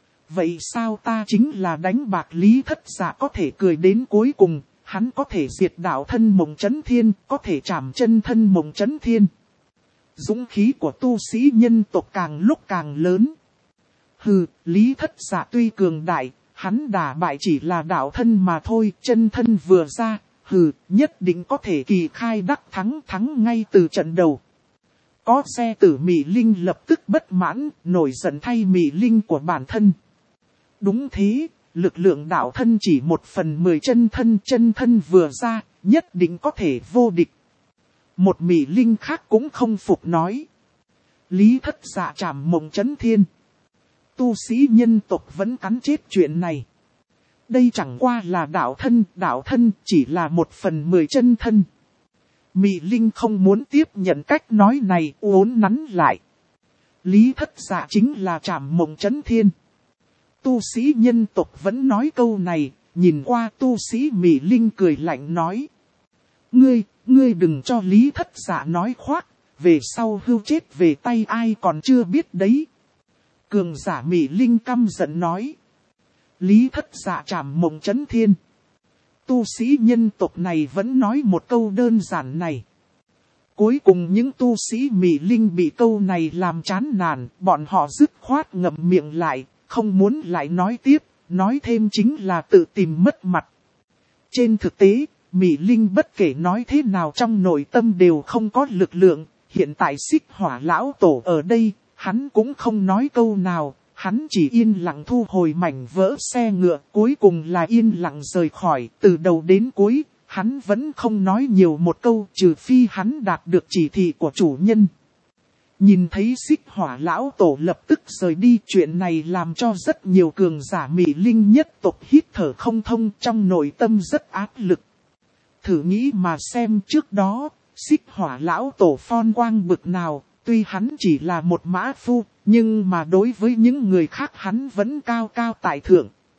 Vậy sao ta chính là đánh bạc Lý Thất Dạ có thể cười đến cuối cùng, hắn có thể diệt đạo thân Mộng Chấn Thiên, có thể chạm chân thân Mộng Chấn Thiên. Dũng khí của tu sĩ nhân tộc càng lúc càng lớn. Hừ, Lý Thất Dạ tuy cường đại, hắn đả bại chỉ là đạo thân mà thôi, chân thân vừa ra, hừ, nhất định có thể kỳ khai đắc thắng ngay từ trận đầu. Có xe tử Mị Linh lập tức bất mãn, nổi giận thay Mị Linh của bản thân. Đúng thế, lực lượng đạo thân chỉ 1/10 chân thân vừa ra, nhất định có thể vô địch. Một Mị Linh khác cũng không phục nói. Lý Thất Dạ chạm Mộng Chấn Thiên. Tu sĩ nhân tộc vẫn cắn chết chuyện này. Đây chẳng qua là đạo thân chỉ là 1/10 chân thân. Mị Linh không muốn tiếp nhận cách nói này, uốn nắn lại. Lý Thất Dạ chính là chạm Mộng Chấn Thiên. Tu sĩ nhân tộc vẫn nói câu này, nhìn qua tu sĩ Mị Linh cười lạnh nói. Ngươi đừng cho Lý Thất Dạ nói khoác, về sau hưu chết về tay ai còn chưa biết đấy. Cường giả Mị Linh căm giận nói. Lý Thất Dạ chạm Mộng Chấn Thiên. Tu sĩ nhân tộc này vẫn nói một câu đơn giản này. Cuối cùng những tu sĩ Mị Linh bị câu này làm chán nản, bọn họ dứt khoát ngậm miệng lại, không muốn lại nói tiếp, nói thêm chính là tự tìm mất mặt. Trên thực tế, Mị Linh bất kể nói thế nào trong nội tâm đều không có lực lượng, hiện tại Xích Hỏa lão tổ ở đây, hắn cũng không nói câu nào, hắn chỉ yên lặng thu hồi mảnh vỡ xe ngựa, cuối cùng là yên lặng rời khỏi, từ đầu đến cuối, hắn vẫn không nói nhiều một câu, trừ phi hắn đạt được chỉ thị của chủ nhân. Nhìn thấy Xích Hỏa lão tổ lập tức rời đi, chuyện này làm cho rất nhiều cường giả Mị Linh nhất tộc hít thở không thông, trong nội tâm rất áp lực. Thử nghĩ mà xem, trước đó, Xích Hỏa lão tổ phong quang bực nào, tuy hắn chỉ là một mã phu, nhưng mà đối với những người khác hắn vẫn cao cao tại thượng.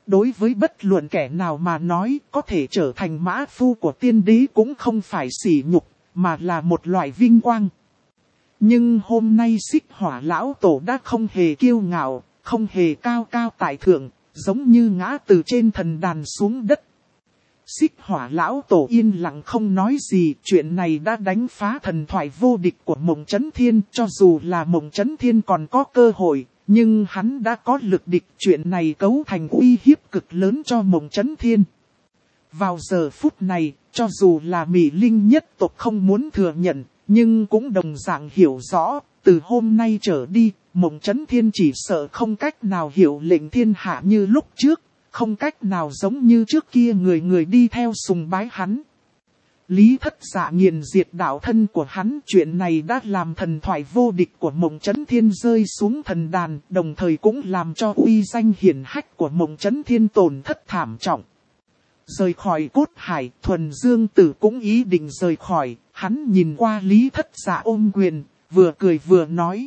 Đối với bất luận kẻ nào mà nói có thể trở thành mã phu của tiên đế cũng không phải sỉ nhục, mà là một loại vinh quang. Nhưng hôm nay Xích Hỏa lão tổ đã không hề kiêu ngạo, không hề cao cao tại thượng, giống như ngã từ trên thần đàn xuống đất. Xích Hỏa lão tổ yên lặng không nói gì, chuyện này đã đánh phá thần thoại vô địch của Mộng Chấn Thiên, cho dù là Mộng Chấn Thiên còn có cơ hội, nhưng hắn đã có lực địch, chuyện này cấu thành uy hiếp cực lớn cho Mộng Chấn Thiên. Vào giờ phút này, cho dù là Mị Linh nhất tộc không muốn thừa nhận, nhưng cũng đồng dạng hiểu rõ, từ hôm nay trở đi, Mộng Chấn Thiên chỉ sợ không cách nào hiệu lệnh thiên hạ như lúc trước, không cách nào giống như trước kia người người đi theo sùng bái hắn. Lý Thất Dạ nghiền diệt đạo thân của hắn, chuyện này đã làm thần thoại vô địch của Mộng Chấn Thiên rơi xuống thần đàn, đồng thời cũng làm cho uy danh hiển hách của Mộng Chấn Thiên tổn thất thảm trọng. Rời khỏi cốt hải, Thuần Dương Tử cũng ý định rời khỏi, hắn nhìn qua Lý Thất Dạ ôm quyền, vừa cười vừa nói.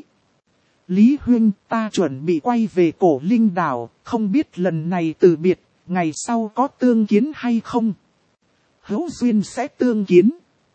Lý Huynh, ta chuẩn bị quay về Cổ Linh Đảo, không biết lần này từ biệt, ngày sau có tương kiến hay không? Hữu duyên sẽ tương kiến.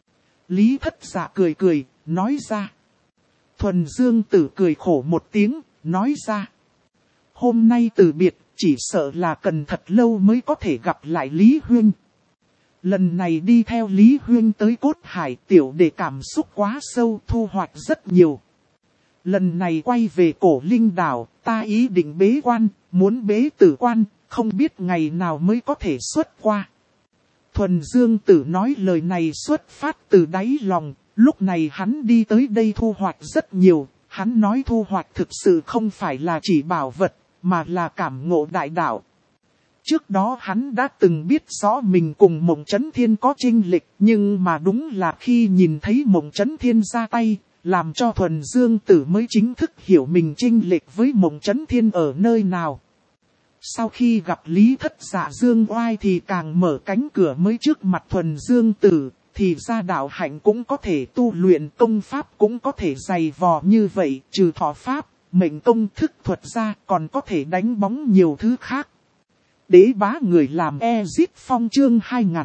Lý Thất Dạ cười cười, nói ra. Thuần Dương Tử cười khổ một tiếng, nói ra. Hôm nay từ biệt, chỉ sợ là cần thật lâu mới có thể gặp lại Lý Huynh. Lần này đi theo Lý Huynh tới cốt hải, tiểu đệ cảm xúc quá sâu, thu hoạch rất nhiều. Lần này quay về Cổ Linh Đảo, ta ý định bế quan, muốn bế tử quan, không biết ngày nào mới có thể xuất qua. Thuần Dương Tử nói lời này xuất phát từ đáy lòng, lúc này hắn đi tới đây thu hoạch rất nhiều, hắn nói thu hoạch thực sự không phải là chỉ bảo vật, mà là cảm ngộ đại đạo. Trước đó hắn đã từng biết rõ mình cùng Mộng Chấn Thiên có chênh lệch, nhưng mà đúng là khi nhìn thấy Mộng Chấn Thiên ra tay, làm cho Thuần Dương Tử mới chính thức hiểu mình chênh lệch với Mộng Chấn Thiên ở nơi nào. Sau khi gặp Lý Thất Dạ Dương Oai thì càng mở cánh cửa mới trước mặt Thuần Dương Tử, thì ra đạo hạnh cũng có thể tu luyện, công pháp cũng có thể dày vò như vậy, trừ thọ pháp, mệnh công thức thuật ra còn có thể đánh bóng nhiều thứ khác. Đế bá người làm Ezit Phong chương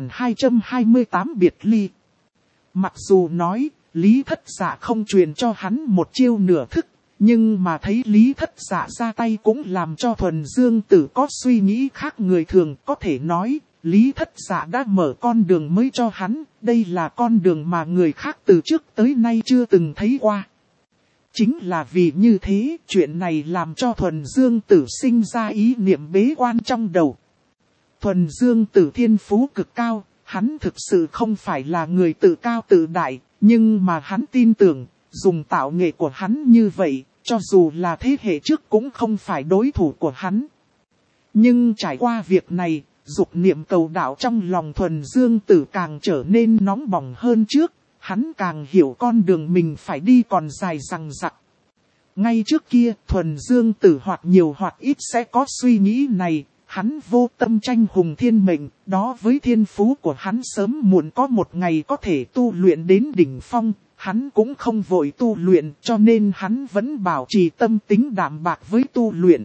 2228 biệt ly. Mặc dù nói, Lý Thất Dạ không truyền cho hắn một chiêu nửa thức, nhưng mà thấy Lý Thất Dạ ra tay cũng làm cho Thuần Dương Tử có suy nghĩ khác người thường, có thể nói, Lý Thất Dạ đã mở con đường mới cho hắn, đây là con đường mà người khác từ trước tới nay chưa từng thấy qua. Chính là vì như thế, chuyện này làm cho Thuần Dương Tử sinh ra ý niệm bế quan trong đầu. Thuần Dương Tử thiên phú cực cao, hắn thực sự không phải là người tự cao tự đại, nhưng mà hắn tin tưởng, dùng tạo nghệ của hắn như vậy, cho dù là thế hệ trước cũng không phải đối thủ của hắn. Nhưng trải qua việc này, dục niệm cầu đạo trong lòng Thuần Dương Tử càng trở nên nóng bỏng hơn trước, hắn càng hiểu con đường mình phải đi còn dài dằng dặc. Ngay trước kia, Thuần Dương Tử hoặc nhiều hoặc ít sẽ có suy nghĩ này, hắn vô tâm tranh hùng thiên mệnh, đó với thiên phú của hắn sớm muộn có một ngày có thể tu luyện đến đỉnh phong, hắn cũng không vội tu luyện cho nên hắn vẫn bảo trì tâm tính đạm bạc với tu luyện.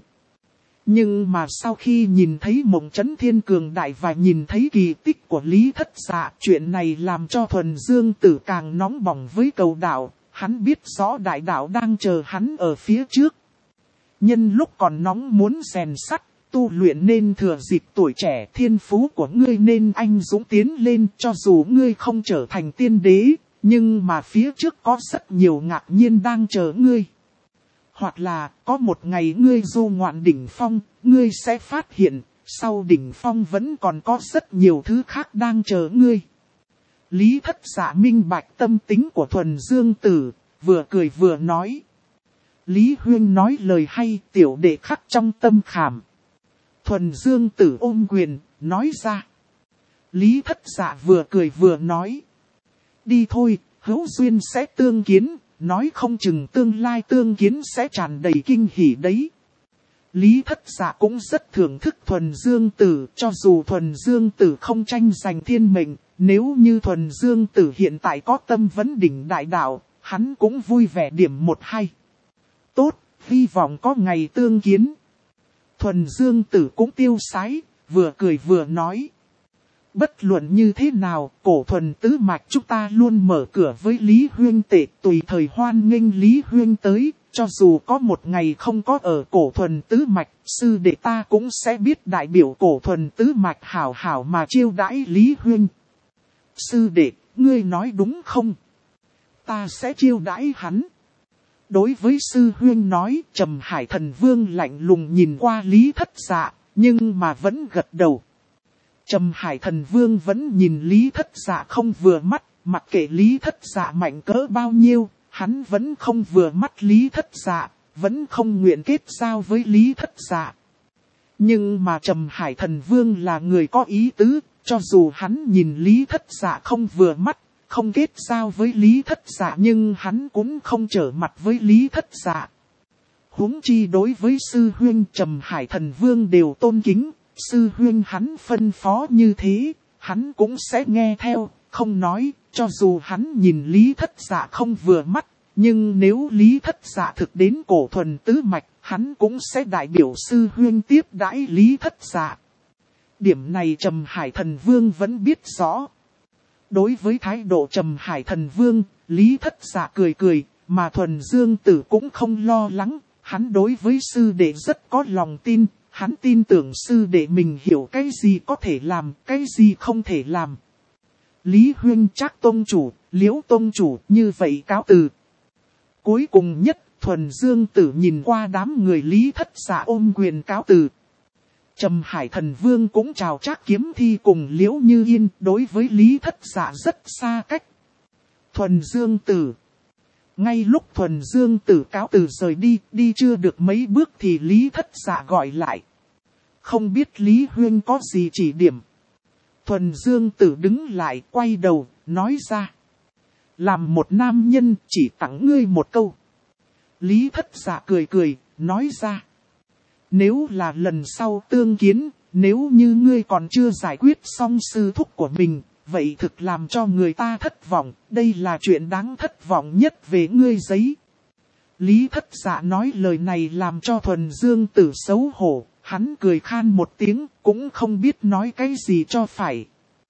Nhưng mà sau khi nhìn thấy Mộng Chấn Thiên cường đại và nhìn thấy kỳ tích của Lý Thất Dạ, chuyện này làm cho Thuần Dương Tử càng nóng bỏng với cầu đạo, hắn biết rõ đại đạo đang chờ hắn ở phía trước. Nhân lúc còn nóng muốn rèn sắt, tu luyện nên thừa dịp tuổi trẻ, thiên phú của ngươi nên anh dũng tiến lên, cho dù ngươi không trở thành tiên đế, nhưng mà phía trước có rất nhiều ngạc nhiên đang chờ ngươi. Hoặc là, có một ngày ngươi du ngoạn đỉnh phong, ngươi sẽ phát hiện, sau đỉnh phong vẫn còn có rất nhiều thứ khác đang chờ ngươi. Lý Thất Dạ minh bạch tâm tính của Thuần Dương Tử, vừa cười vừa nói. Lý Huynh nói lời hay, tiểu đệ khắc trong tâm khảm. Thuần Dương Tử ôm quyền, nói ra. Lý Thất Dạ vừa cười vừa nói. Đi thôi, hữu duyên sẽ tương kiến, nói không chừng tương lai tương kiến sẽ tràn đầy kinh hỉ đấy. Lý Thất Dạ cũng rất thưởng thức Thuần Dương Tử, cho dù Thuần Dương Tử không tranh giành thiên mệnh, nếu như Thuần Dương Tử hiện tại có tâm vấn đỉnh đại đạo, hắn cũng vui vẻ điểm một hay. Tốt, hy vọng có ngày tương kiến. Thuần Dương Tử cũng tiêu sái, vừa cười vừa nói. Bất luận như thế nào, cổ thuần tứ mạch chúng ta luôn mở cửa với Lý Huyên Tệ, tùy thời hoan nghênh Lý Huyên tới, cho dù có một ngày không có ở cổ thuần tứ mạch, sư đệ ta cũng sẽ biết đại biểu cổ thuần tứ mạch hảo hảo mà chiêu đãi Lý Huyên. Sư đệ, ngươi nói đúng không? Ta sẽ chiêu đãi hắn. Đối với sư huyên nói, Trầm Hải Thần Vương lạnh lùng nhìn qua Lý Thất Dạ, nhưng mà vẫn gật đầu. Trầm Hải Thần Vương vẫn nhìn Lý Thất Dạ không vừa mắt, mặc kệ Lý Thất Dạ mạnh cỡ bao nhiêu, hắn vẫn không vừa mắt Lý Thất Dạ, vẫn không nguyện kết giao với Lý Thất Dạ. Nhưng mà Trầm Hải Thần Vương là người có ý tứ, cho dù hắn nhìn Lý Thất Dạ không vừa mắt, không kết giao với Lý Thất Dạ nhưng hắn cũng không trở mặt với Lý Thất Dạ. Huống chi đối với sư huyên Trầm Hải Thần Vương đều tôn kính, sư huyên hắn phân phó như thế, hắn cũng sẽ nghe theo, không nói, cho dù hắn nhìn Lý Thất Dạ không vừa mắt, nhưng nếu Lý Thất Dạ thực đến cổ thuần tứ mạch, hắn cũng sẽ đại biểu sư huyên tiếp đãi Lý Thất Dạ. Điểm này Trầm Hải Thần Vương vẫn biết rõ. Đối với thái độ Trầm Hải Thần Vương, Lý Thất Dạ cười cười, mà Thuần Dương Tử cũng không lo lắng, hắn đối với sư đệ rất có lòng tin, hắn tin tưởng sư đệ mình hiểu cái gì có thể làm, cái gì không thể làm. Lý Huyên Trác tông chủ, Liễu tông chủ, như vậy cáo từ. Cuối cùng nhất, Thuần Dương Tử nhìn qua đám người Lý Thất Dạ ôm quyền cáo từ. Trầm Hải Thần Vương cũng chào Trác Kiếm Thi cùng Liễu Như Yên, đối với Lý Thất Dạ rất xa cách. Thuần Dương Tử. Ngay lúc Thuần Dương Tử cáo từ rời đi, đi chưa được mấy bước thì Lý Thất Dạ gọi lại. Không biết Lý Huyên có gì chỉ điểm. Thuần Dương Tử đứng lại, quay đầu, nói ra. Làm một nam nhân, chỉ tặng ngươi một câu. Lý Thất Dạ cười cười, nói ra. Nếu là lần sau tương kiến, nếu như ngươi còn chưa giải quyết xong sư thúc của mình, vậy thực làm cho người ta thất vọng, đây là chuyện đáng thất vọng nhất về ngươi giấy. Lý Thất Dạ nói lời này làm cho Thuần Dương Tử xấu hổ, hắn cười khan một tiếng, cũng không biết nói cái gì cho phải.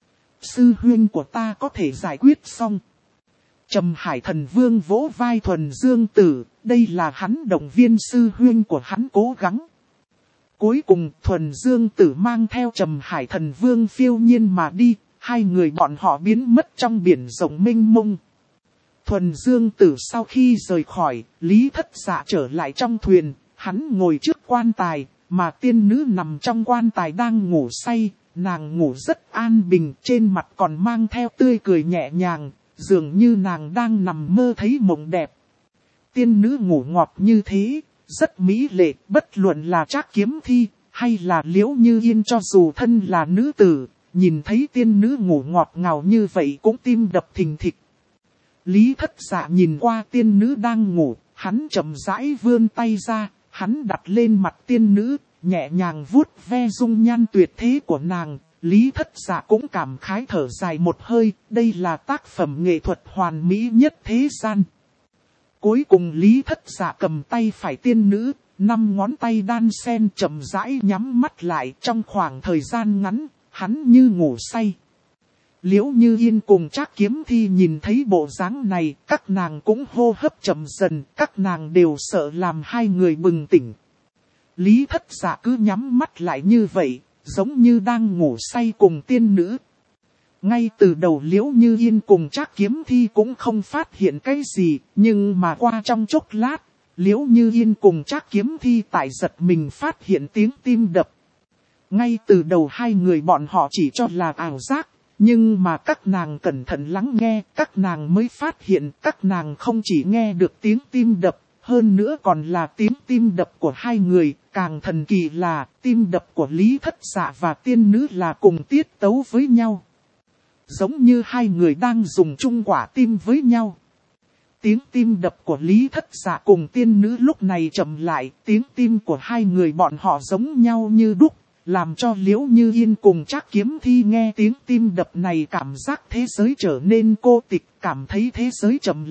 Sư huyên của ta có thể giải quyết xong. Trầm Hải Thần Vương vỗ vai Thuần Dương Tử, đây là hắn động viên sư huyên của hắn cố gắng. Cuối cùng Thuần Dương Tử mang theo Trầm Hải Thần Vương phiêu nhiên mà đi, hai người bọn họ biến mất trong biển rộng mênh mông. Thuần Dương Tử sau khi rời khỏi, Lý Thất Dạ trở lại trong thuyền, hắn ngồi trước quan tài, mà tiên nữ nằm trong quan tài đang ngủ say, nàng ngủ rất an bình, trên mặt còn mang theo tươi cười nhẹ nhàng, dường như nàng đang nằm mơ thấy mộng đẹp. Tiên nữ ngủ ngọt như thế, rất mỹ lệ, bất luận là Trác Kiếm Thi, hay là Liễu Như Yên cho dù thân là nữ tử, nhìn thấy tiên nữ ngủ ngọt ngào như vậy cũng tim đập thình thịch. Lý Thất Dạ nhìn qua tiên nữ đang ngủ, hắn chậm rãi vươn tay ra, hắn đặt lên mặt tiên nữ, nhẹ nhàng vuốt ve dung nhan tuyệt thế của nàng. Lý Thất Dạ cũng cảm khái thở dài một hơi, đây là tác phẩm nghệ thuật hoàn mỹ nhất thế gian. Cuối cùng Lý Thất Dạ cầm tay phải tiên nữ, 5 ngón tay đan sen chậm rãi nhắm mắt lại, trong khoảng thời gian ngắn, hắn như ngủ say. Liễu Như Yên cùng Trác Kiếm Thi nhìn thấy bộ dáng này, các nàng cũng hô hấp chậm dần, các nàng đều sợ làm hai người bừng tỉnh. Lý Thất Dạ cứ nhắm mắt lại như vậy, giống như đang ngủ say cùng tiên nữ. Ngay từ đầu Liễu Như Yên cùng Trác Kiếm Thi cũng không phát hiện cái gì, nhưng mà qua trong chốc lát, Liễu Như Yên cùng Trác Kiếm Thi tại giật mình phát hiện tiếng tim đập. Ngay từ đầu hai người bọn họ chỉ cho là ảo giác, nhưng mà các nàng cẩn thận lắng nghe, các nàng mới phát hiện các nàng không chỉ nghe được tiếng tim đập, hơn nữa còn là tiếng tim đập của hai người, càng thần kỳ là tim đập của Lý Thất Dạ và tiên nữ là cùng tiết tấu với nhau. Giống như hai người đang dùng chung quả tim với nhau. Tiếng tim đập của Lý Thất Dạ cùng tiên nữ lúc này chậm lại, tiếng tim của hai người bọn họ giống nhau như đúc, làm cho Liễu Như Yên cùng Trác Kiếm Thi nghe tiếng tim đập này cảm giác thế giới trở nên cô tịch, cảm thấy thế giới chậm lại,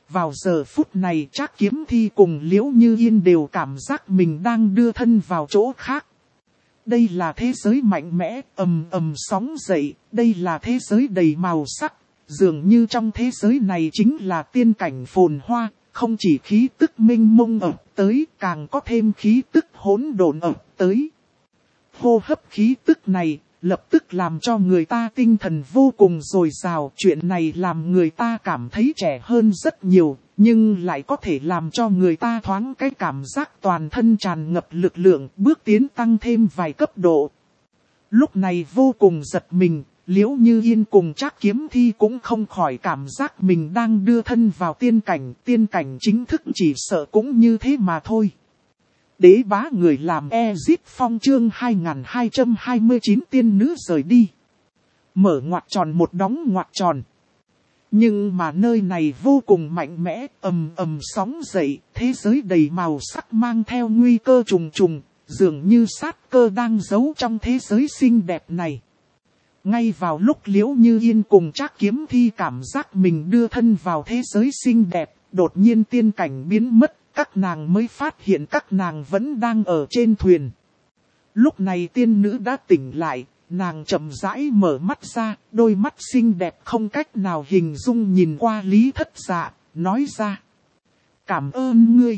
Vào giờ phút này Trác Kiếm Thi cùng Liễu Như Yên đều cảm giác mình đang đưa thân vào chỗ khác. Đây là thế giới mạnh mẽ, ầm ầm sóng dậy, đây là thế giới đầy màu sắc. Dường như trong thế giới này chính là tiên cảnh phồn hoa, không chỉ khí tức mênh mông ập tới, càng có thêm khí tức hỗn độn ập tới. Hô hấp khí tức này, lập tức làm cho người ta tinh thần vô cùng dồi dào. Chuyện này làm người ta cảm thấy trẻ hơn rất nhiều, nhưng lại có thể làm cho người ta thoáng cái cảm giác toàn thân tràn ngập lực lượng, bước tiến tăng thêm vài cấp độ. Lúc này vô cùng giật mình, Liễu Như Yên cùng Trác Kiếm Thi cũng không khỏi cảm giác mình đang đưa thân vào tiên cảnh chính thức chỉ sợ cũng như thế mà thôi. Đế bá người làm Ezit Phong chương 2229 tiên nữ rời đi. Mở ngoặc tròn một đóng ngoặc tròn. Nhưng mà nơi này vô cùng mạnh mẽ, ầm ầm sóng dậy, thế giới đầy màu sắc mang theo nguy cơ trùng trùng, dường như sát cơ đang giấu trong thế giới xinh đẹp này. Ngay vào lúc Liễu Như Yên cùng Trác Kiếm Thi cảm giác mình đưa thân vào thế giới xinh đẹp, đột nhiên tiên cảnh biến mất, các nàng mới phát hiện các nàng vẫn đang ở trên thuyền. Lúc này tiên nữ đã tỉnh lại, nàng chậm rãi mở mắt ra, đôi mắt xinh đẹp không cách nào hình dung nhìn qua Lý Thất Dạ, nói ra: "Cảm ơn ngươi."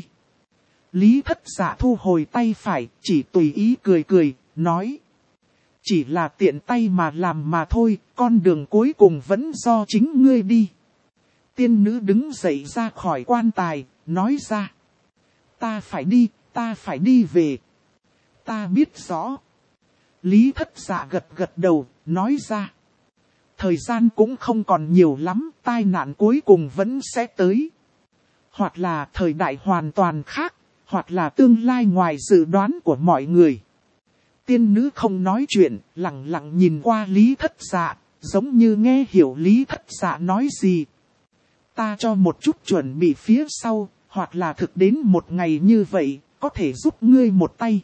Lý Thất Dạ thu hồi tay phải, chỉ tùy ý cười cười, nói: "Chỉ là tiện tay mà làm mà thôi, con đường cuối cùng vẫn do chính ngươi đi." Tiên nữ đứng dậy ra khỏi quan tài, nói ra: ta phải đi về. Ta biết rõ." Lý Thất Dạ gật đầu, nói ra: "Thời gian cũng không còn nhiều lắm, tai nạn cuối cùng vẫn sẽ tới. Hoặc là thời đại hoàn toàn khác, hoặc là tương lai ngoài dự đoán của mọi người." Tiên nữ không nói chuyện, lặng lặng nhìn qua Lý Thất Dạ, giống như nghe hiểu Lý Thất Dạ nói gì. "Ta cho một chút chuẩn bị phía sau, hoặc là thực đến một ngày như vậy, có thể giúp ngươi một tay."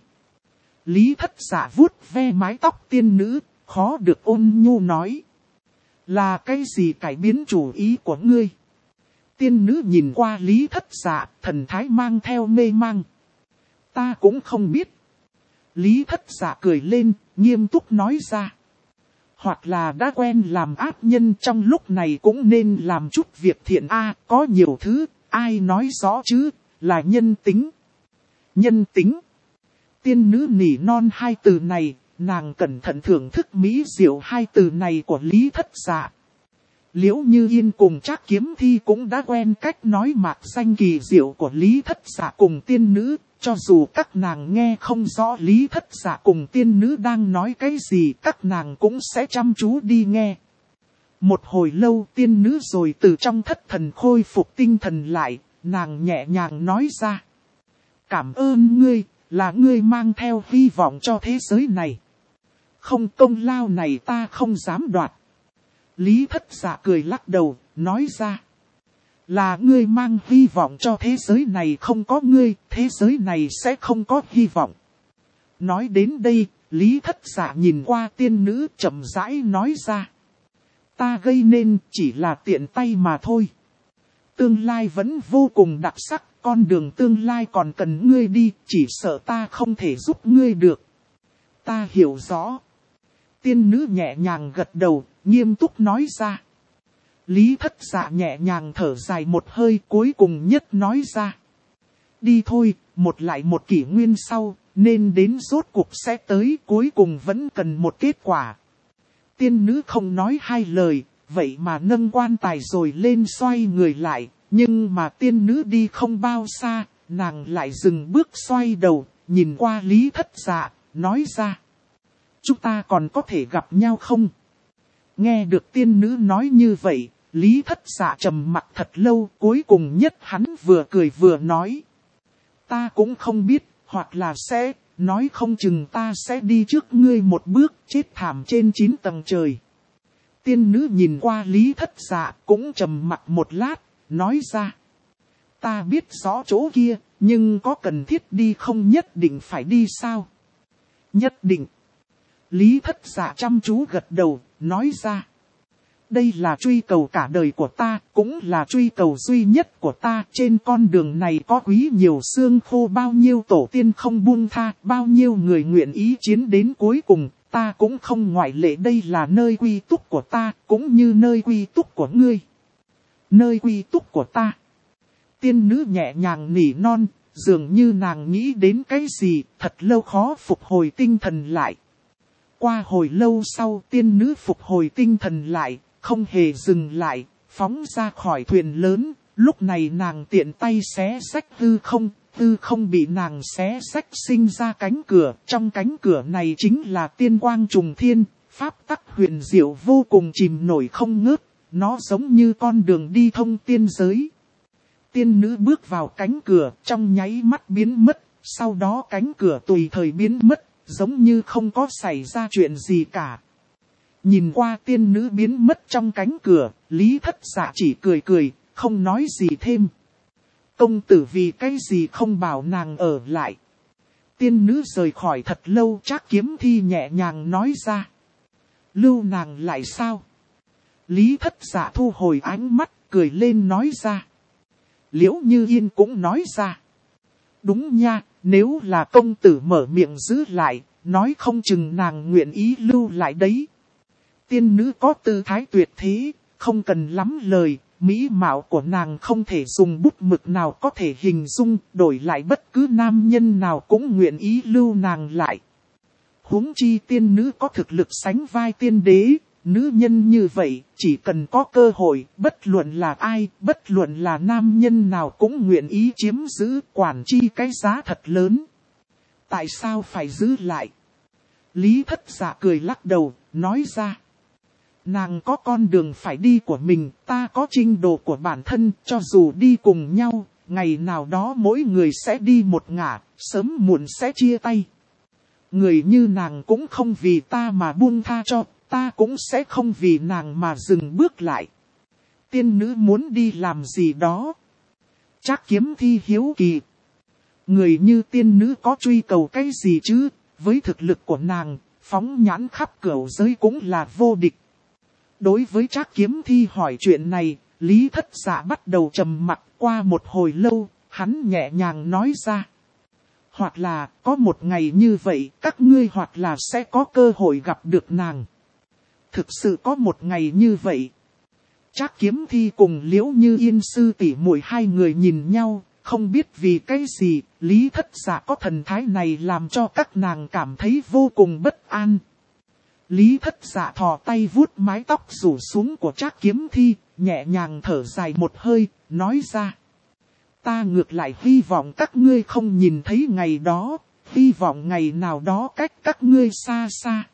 Lý Thất Dạ vuốt ve mái tóc tiên nữ, khó được ôn nhu nói: "Là cái gì cải biến chủ ý của ngươi?" Tiên nữ nhìn qua Lý Thất Dạ, thần thái mang theo mê mang. "Ta cũng không biết." Lý Thất Dạ cười lên, nghiêm túc nói ra: "Hoặc là đã quen làm ác nhân, trong lúc này cũng nên làm chút việc thiện a, có nhiều thứ, ai nói rõ chứ, là nhân tính." Nhân tính. Tiên nữ nỉ non hai từ này, nàng cẩn thận thưởng thức mỹ diệu hai từ này của Lý Thất Dạ. Liễu Như Yên cùng Trác Kiếm Thi cũng đã quen cách nói mạc danh kỳ diệu của Lý Thất Dạ cùng tiên nữ, cho dù các nàng nghe không rõ Lý Thất Dạ cùng tiên nữ đang nói cái gì, các nàng cũng sẽ chăm chú đi nghe. Một hồi lâu tiên nữ rồi từ trong thất thần khôi phục tinh thần lại, nàng nhẹ nhàng nói ra: "Cảm ơn ngươi, là ngươi mang theo hy vọng cho thế giới này. Không, công lao này ta không dám đoạt." Lý Thất Dạ cười lắc đầu, nói ra: "Là ngươi mang hy vọng cho thế giới này, không có ngươi, thế giới này sẽ không có hy vọng." Nói đến đây, Lý Thất Dạ nhìn qua tiên nữ chậm rãi nói ra: "Ta gây nên chỉ là tiện tay mà thôi. Tương lai vẫn vô cùng đặc sắc, con đường tương lai còn cần ngươi đi, chỉ sợ ta không thể giúp ngươi được." "Ta hiểu rõ." Tiên nữ nhẹ nhàng gật đầu, nghiêm túc nói ra. Lý Thất Dạ nhẹ nhàng thở dài một hơi, cuối cùng nhất nói ra: "Đi thôi, một lại một kỷ nguyên sau, nên đến rốt cuộc sẽ tới, cuối cùng vẫn cần một kết quả." Tiên nữ không nói hai lời, vậy mà nâng quan tài rồi lên xoay người lại, nhưng mà tiên nữ đi không bao xa, nàng lại dừng bước xoay đầu, nhìn qua Lý Thất Dạ, nói ra: "Chúng ta còn có thể gặp nhau không?" Nghe được tiên nữ nói như vậy, Lý Thất Dạ trầm mặc thật lâu, cuối cùng nhất hắn vừa cười vừa nói: "Ta cũng không biết, hoặc là sẽ, nói không chừng ta sẽ đi trước ngươi một bước, chết thảm trên 9 tầng trời." Tiên nữ nhìn qua Lý Thất Dạ, cũng trầm mặc một lát, nói ra: "Ta biết rõ chỗ kia, nhưng có cần thiết đi không, nhất định phải đi sao?" "Nhất định." Lý Thất Dạ chăm chú gật đầu, nói ra: đây là truy cầu cả đời của ta, cũng là truy cầu duy nhất của ta. Trên con đường này có quý nhiều xương khô, bao nhiêu tổ tiên không buông tha, bao nhiêu người nguyện ý chiến đến cuối cùng, ta cũng không ngoại lệ. Đây là nơi quy túc của ta, cũng như nơi quy túc của ngươi. Nơi quy túc của ta. Tiên nữ nhẹ nhàng nỉ non, dường như nàng nghĩ đến cái gì, thật lâu khó phục hồi tinh thần lại. Qua hồi lâu sau, tiên nữ phục hồi tinh thần lại, không hề dừng lại, phóng ra khỏi thuyền lớn. Lúc này nàng tiện tay xé xách hư không bị nàng xé xách sinh ra cánh cửa. Trong cánh cửa này chính là tiên quang trùng thiên, pháp tắc huyền diệu vô cùng chìm nổi không ngớt. Nó giống như con đường đi thông tiên giới. Tiên nữ bước vào cánh cửa, trong nháy mắt biến mất, sau đó cánh cửa tùy thời biến mất, giống như không có xảy ra chuyện gì cả. Nhìn qua tiên nữ biến mất trong cánh cửa, Lý Thất Dạ chỉ cười cười, không nói gì thêm. Công tử vì cái gì không bảo nàng ở lại. Tiên nữ rời khỏi thật lâu, Trác Kiếm Thi nhẹ nhàng nói ra. Lưu nàng lại sao? Lý Thất Dạ thu hồi ánh mắt, cười lên nói ra. Liễu Như Yên cũng nói ra. Đúng nha, nếu là công tử mở miệng giữ lại, nói không chừng nàng nguyện ý lưu lại đấy. Tiên nữ có tư thái tuyệt thế, không cần lắm lời, mỹ mạo của nàng không thể dùng bút mực nào có thể hình dung, đổi lại bất cứ nam nhân nào cũng nguyện ý lưu nàng lại. Huống chi tiên nữ có thực lực sánh vai tiên đế. Nữ nhân như vậy, chỉ cần có cơ hội, bất luận là ai, bất luận là nam nhân nào cũng nguyện ý chiếm giữ, quản chi cái giá thật lớn. Tại sao phải giữ lại? Lý Thất Dạ cười lắc đầu, nói ra. Nàng có con đường phải đi của mình, ta có trình độ của bản thân, cho dù đi cùng nhau, ngày nào đó mỗi người sẽ đi một ngả, sớm muộn sẽ chia tay. Người như nàng cũng không vì ta mà buông tha cho. Ta cũng sẽ không vì nàng mà dừng bước lại. Tiên nữ muốn đi làm gì đó? Trác Kiếm Thi hiếu kỳ. Người như tiên nữ có truy cầu cái gì chứ? Với thực lực của nàng, phóng nhãn khắp cửu giới cũng là vô địch. Đối với Trác Kiếm Thi hỏi chuyện này, Lý Thất Dạ bắt đầu trầm mặc. Qua một hồi lâu, hắn nhẹ nhàng nói ra. Hoặc là, có một ngày như vậy, các ngươi hoặc là sẽ có cơ hội gặp được nàng. Thực sự có một ngày như vậy. Trác Kiếm Thi cùng Liễu Như Yên sư tỷ muội hai người nhìn nhau, không biết vì cái gì, Lý Thất Dạ có thần thái này làm cho các nàng cảm thấy vô cùng bất an. Lý Thất Dạ thò tay vuốt mái tóc rủ xuống của Trác Kiếm Thi, nhẹ nhàng thở dài một hơi, nói ra. Ta ngược lại hy vọng các ngươi không nhìn thấy ngày đó, hy vọng ngày nào đó cách các ngươi xa xa.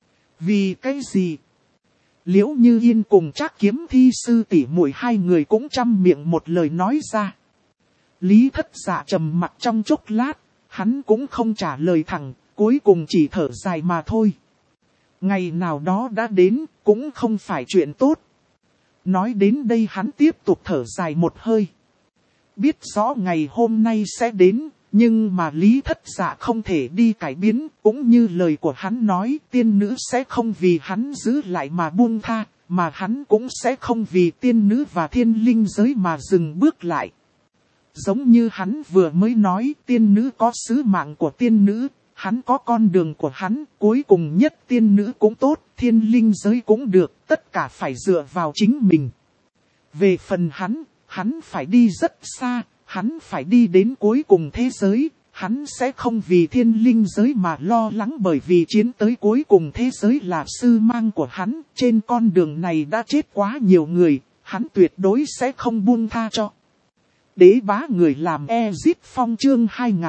Vì cái gì? Liễu Như Yên cùng Trác Kiếm Thi sư tỷ muội hai người cũng trăm miệng một lời nói ra. Lý Thất Dạ trầm mặt trong chốc lát, hắn cũng không trả lời thẳng, cuối cùng chỉ thở dài mà thôi. Ngày nào đó đã đến, cũng không phải chuyện tốt. Nói đến đây hắn tiếp tục thở dài một hơi. Biết rõ ngày hôm nay sẽ đến, nhưng mà Lý Thất Dạ không thể đi cải biến, cũng như lời của hắn nói, tiên nữ sẽ không vì hắn giữ lại mà buông tha, mà hắn cũng sẽ không vì tiên nữ và thiên linh giới mà dừng bước lại. Giống như hắn vừa mới nói, tiên nữ có sứ mạng của tiên nữ, hắn có con đường của hắn, cuối cùng nhất tiên nữ cũng tốt, thiên linh giới cũng được, tất cả phải dựa vào chính mình. Về phần hắn phải đi rất xa. Hắn phải đi đến cuối cùng thế giới, hắn sẽ không vì thiên linh giới mà lo lắng, bởi vì chiến tới cuối cùng thế giới là sư mang của hắn. Trên con đường này đã chết quá nhiều người, hắn tuyệt đối sẽ không buông tha cho. Đế bá người làm Ezit Phong chương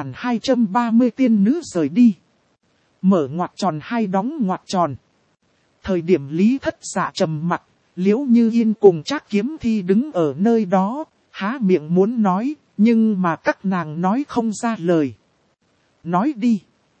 2230 tiên nữ rời đi. Mở ngoặc tròn hai đóng ngoặc tròn. Thời điểm Lý Thất Dạ trầm mặc, Liễu Như Yên cùng Trác Kiếm Thi đứng ở nơi đó, há miệng muốn nói. Nhưng mà các nàng nói không ra lời. Nói đi.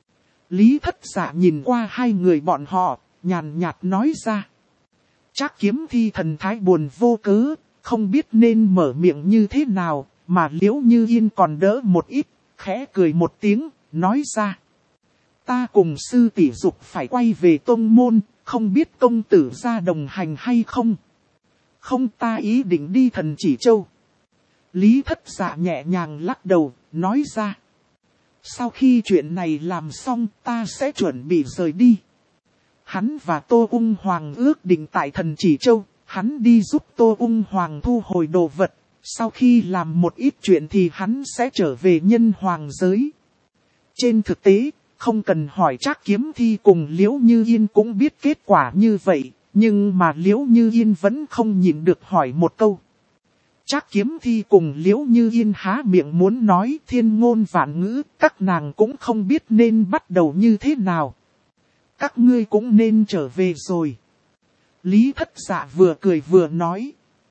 Lý Thất Dạ nhìn qua hai người bọn họ, nhàn nhạt nói ra. Trác Kiếm Thi thần thái buồn vô cớ, không biết nên mở miệng như thế nào, mà Liễu Như Yên còn đỡ một ít, khẽ cười một tiếng, nói ra. Ta cùng sư tỷ dục phải quay về tông môn, không biết công tử ra đồng hành hay không. Không, ta ý định đi Thần Chỉ Châu. Lý Thất Dạ nhẹ nhàng lắc đầu, nói ra. Sau khi chuyện này làm xong, ta sẽ chuẩn bị rời đi. Hắn và Tô Ung Hoàng ước định tại Thần Chỉ Châu, hắn đi giúp Tô Ung Hoàng thu hồi đồ vật. Sau khi làm một ít chuyện thì hắn sẽ trở về nhân hoàng giới. Trên thực tế, không cần hỏi Trác Kiếm Thi cùng Liễu Như Yên cũng biết kết quả như vậy, nhưng mà Liễu Như Yên vẫn không nhịn được hỏi một câu. Trác Kiếm Thi cùng Liễu Như Yên há miệng muốn nói thiên ngôn vạn ngữ, các nàng cũng không biết nên bắt đầu như thế nào. Các ngươi cũng nên trở về rồi. Lý Thất Dạ vừa cười vừa nói.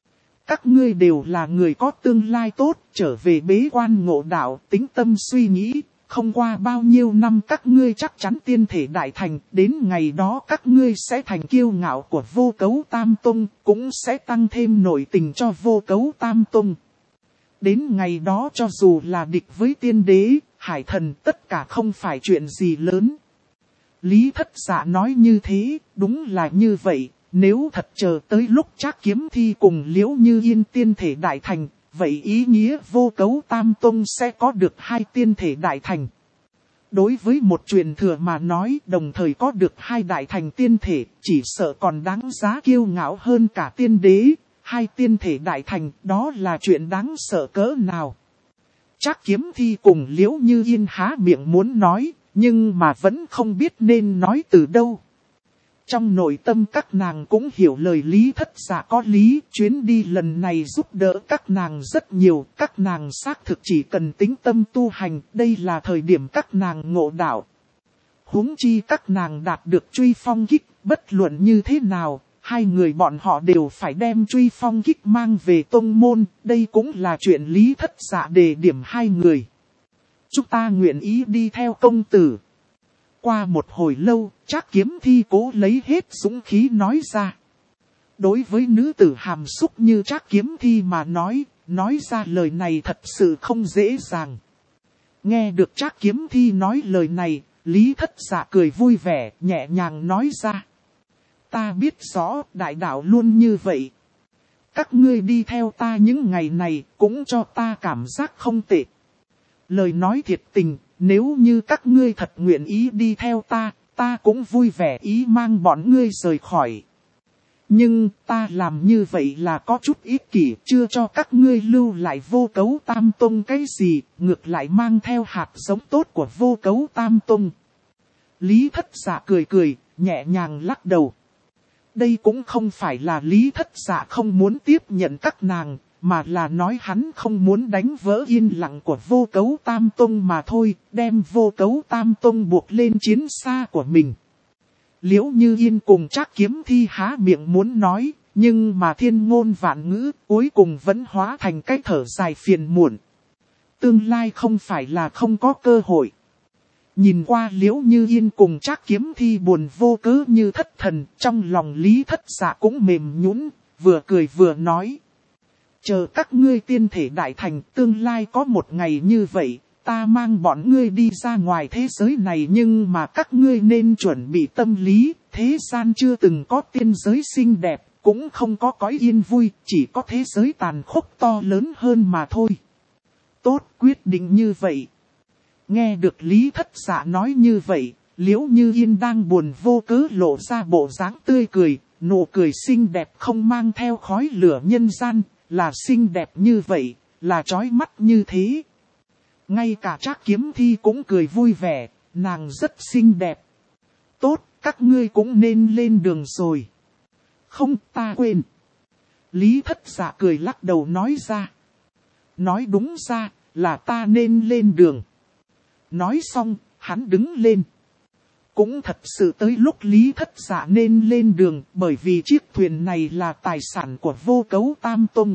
Các ngươi đều là người có tương lai tốt, trở về bế quan ngộ đạo, tính tâm suy nghĩ. Không qua bao nhiêu năm các ngươi chắc chắn tiên thể đại thành, đến ngày đó các ngươi sẽ thành kiêu ngạo của Vô Cấu Tam Tông, cũng sẽ tăng thêm nội tình cho Vô Cấu Tam Tông. Đến ngày đó cho dù là địch với tiên đế, hải thần tất cả không phải chuyện gì lớn. Lý Thất Dạ nói như thế, đúng là như vậy, nếu thật chờ tới lúc Trác Kiếm Thi cùng Liễu Như Yên tiên thể đại thành, vậy ý nghĩa Vô Cấu Tam Tông sẽ có được 2 tiên thể đại thành. Đối với một truyền thừa mà nói đồng thời có được 2 đại thành tiên thể, chỉ sợ còn đáng giá kiêu ngạo hơn cả tiên đế. 2 tiên thể đại thành, đó là chuyện đáng sợ cỡ nào. Trác Kiếm Thi cùng Liễu Như Yên há miệng muốn nói, nhưng mà vẫn không biết nên nói từ đâu. Trong nội tâm các nàng cũng hiểu lời Lý Thất Dạ có lý, chuyến đi lần này giúp đỡ các nàng rất nhiều, các nàng xác thực chỉ cần tĩnh tâm tu hành, đây là thời điểm các nàng ngộ đạo. Huống chi các nàng đạt được truy phong kích, bất luận như thế nào, 2 người bọn họ đều phải đem truy phong kích mang về tông môn, đây cũng là chuyện Lý Thất Dạ đề điểm 2 người. Chúng ta nguyện ý đi theo công tử. Qua một hồi lâu, Trác Kiếm Thi cố lấy hết dũng khí nói ra. Đối với nữ tử hàm xúc như Trác Kiếm Thi mà nói ra lời này thật sự không dễ dàng. Nghe được Trác Kiếm Thi nói lời này, Lý Thất Dạ cười vui vẻ, nhẹ nhàng nói ra. Ta biết rõ, đại đạo luôn như vậy. Các ngươi đi theo ta những ngày này, cũng cho ta cảm giác không tệ. Lời nói thiệt tình, nếu như các ngươi thật nguyện ý đi theo ta cũng vui vẻ ý mang bọn ngươi rời khỏi. Nhưng ta làm như vậy là có chút ích kỷ, chưa cho các ngươi lưu lại Vô Cấu Tam Tông cái gì, ngược lại mang theo hạt giống tốt của Vô Cấu Tam Tông. Lý Thất Dạ cười cười, nhẹ nhàng lắc đầu. Đây cũng không phải là Lý Thất Dạ không muốn tiếp nhận các nàng, mà là nói hắn không muốn đánh vỡ yên lặng của Vô Cấu Tam Tông mà thôi, đem Vô Cấu Tam Tông buộc lên chiến xa của mình. Liễu Như Yên cùng Trác Kiếm Thi há miệng muốn nói, nhưng mà thiên ngôn vạn ngữ cuối cùng vẫn hóa thành cái thở dài phiền muộn. Tương lai không phải là không có cơ hội. Nhìn qua Liễu Như Yên cùng Trác Kiếm Thi buồn vô cớ như thất thần, trong lòng Lý Thất Dạ cũng mềm nhũn, vừa cười vừa nói. Chờ các ngươi tiên thể đại thành, tương lai có một ngày như vậy, ta mang bọn ngươi đi ra ngoài thế giới này, nhưng mà các ngươi nên chuẩn bị tâm lý, thế gian chưa từng có tiên giới xinh đẹp, cũng không có cõi yên vui, chỉ có thế giới tàn khốc to lớn hơn mà thôi. Tốt, quyết định như vậy. Nghe được Lý Thất Dạ nói như vậy, Liễu Như Yên đang buồn vô cớ lộ ra bộ dáng tươi cười, nụ cười xinh đẹp không mang theo khói lửa nhân gian, là xinh đẹp như vậy, là chói mắt như thế. Ngay cả Trác Kiếm Thi cũng cười vui vẻ, nàng rất xinh đẹp. Tốt, các ngươi cũng nên lên đường rồi. Không, ta quên. Lý Thất Dạ cười lắc đầu nói ra. Nói đúng ra, là ta nên lên đường. Nói xong, hắn đứng lên. Cũng thật sự tới lúc Lý Thất Dạ nên lên đường, bởi vì chiếc thuyền này là tài sản của Vô Cấu Tam Tông.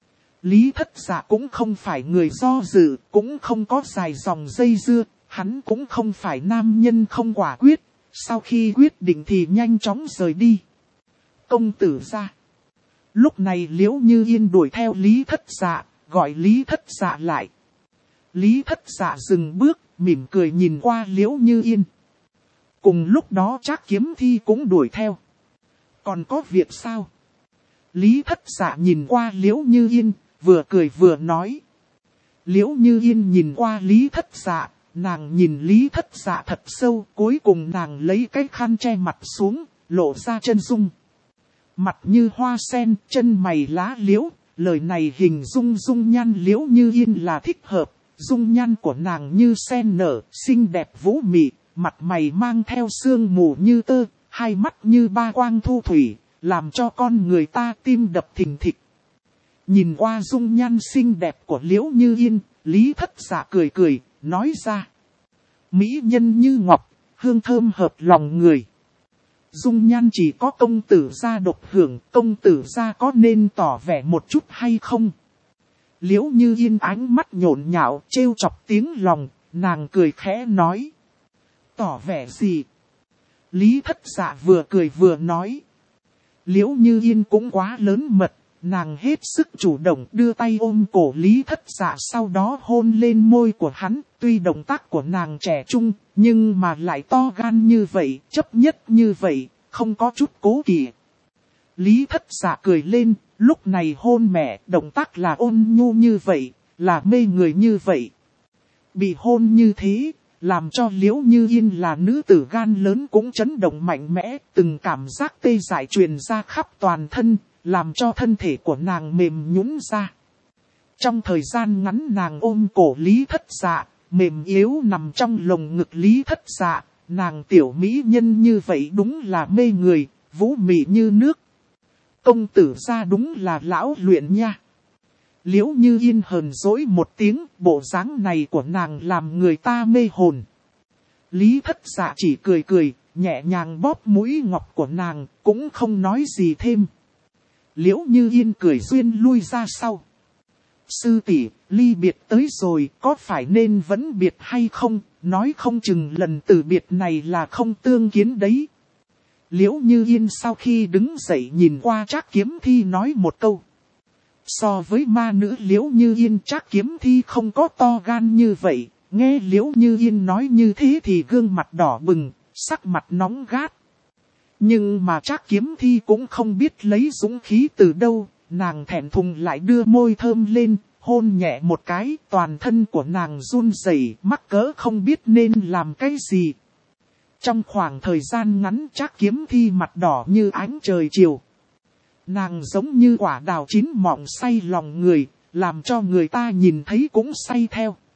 Lý Thất Dạ cũng không phải người do dự, cũng không có dài dòng dây dưa, hắn cũng không phải nam nhân không quả quyết, sau khi quyết định thì nhanh chóng rời đi. Công tử ra. Lúc này Liễu Như Yên đuổi theo Lý Thất Dạ, gọi Lý Thất Dạ lại. Lý Thất Dạ dừng bước, mỉm cười nhìn qua Liễu Như Yên. Cùng lúc đó Trác Kiếm Thi cũng đuổi theo. Còn có việc sao? Lý Thất Dạ nhìn qua Liễu Như Yên, vừa cười vừa nói. Liễu Như Yên nhìn qua Lý Thất Dạ, nàng nhìn Lý Thất Dạ thật sâu, cuối cùng nàng lấy cái khăn che mặt xuống, lộ ra chân dung. Mặt như hoa sen, chân mày lá liễu, lời này hình dung dung nhan Liễu Như Yên là thích hợp. Dung nhan của nàng như sen nở, xinh đẹp vũ mị, mặt mày mang theo sương mù như tơ, hai mắt như ba quang thu thủy, làm cho con người ta tim đập thình thịch. Nhìn qua dung nhan xinh đẹp của Liễu Như Yên, Lý Thất Dạ cười cười, nói ra. Mỹ nhân như ngọc, hương thơm hợp lòng người. Dung nhan chỉ có công tử gia độc hưởng, công tử gia có nên tỏ vẻ một chút hay không? Liễu Như Yên ánh mắt nhộn nhạo, trêu chọc tiếng lòng, nàng cười khẽ nói. Tỏ vẻ gì? Lý Thất Dạ vừa cười vừa nói. Liễu Như Yên cũng quá lớn mật, nàng hết sức chủ động đưa tay ôm cổ Lý Thất Dạ, sau đó hôn lên môi của hắn. Tuy động tác của nàng trẻ trung, nhưng mà lại to gan như vậy, chấp nhất như vậy, không có chút cố kỵ. Lý Thất Dạ cười lên, lúc này hôn mẹ, động tác là ôn nhu như vậy, là mê người như vậy. Bị hôn như thế, làm cho Liễu Như Yên là nữ tử gan lớn cũng chấn động mạnh mẽ, từng cảm giác tê dại truyền ra khắp toàn thân, làm cho thân thể của nàng mềm nhũn ra. Trong thời gian ngắn nàng ôm cổ Lý Thất Dạ, mềm yếu nằm trong lồng ngực Lý Thất Dạ, nàng tiểu mỹ nhân như vậy đúng là mê người, vũ mị như nước. Công tử gia đúng là lão luyện nha. Liễu Như Yên hờn dỗi một tiếng, bộ dáng này của nàng làm người ta mê hồn. Lý Thất Dạ chỉ cười cười, nhẹ nhàng bóp mũi ngọc của nàng, cũng không nói gì thêm. Liễu Như Yên cười duyên lui ra sau. Sư tỷ, ly biệt tới rồi, có phải nên vẫn biệt hay không, nói không chừng lần từ biệt này là không tương kiến đấy. Liễu Như Yên sau khi đứng dậy nhìn qua Trác Kiếm Thi nói một câu. So với ma nữ Liễu Như Yên, Trác Kiếm Thi không có to gan như vậy, nghe Liễu Như Yên nói như thế thì gương mặt đỏ bừng, sắc mặt nóng gắt. Nhưng mà Trác Kiếm Thi cũng không biết lấy dũng khí từ đâu, nàng thẹn thùng lại đưa môi thơm lên, hôn nhẹ một cái, toàn thân của nàng run rẩy, mắc cỡ không biết nên làm cái gì. Trong khoảng thời gian ngắn Trác Kiếm Thi mặt đỏ như ánh trời chiều. Nàng giống như quả đào chín mọng say lòng người, làm cho người ta nhìn thấy cũng say theo.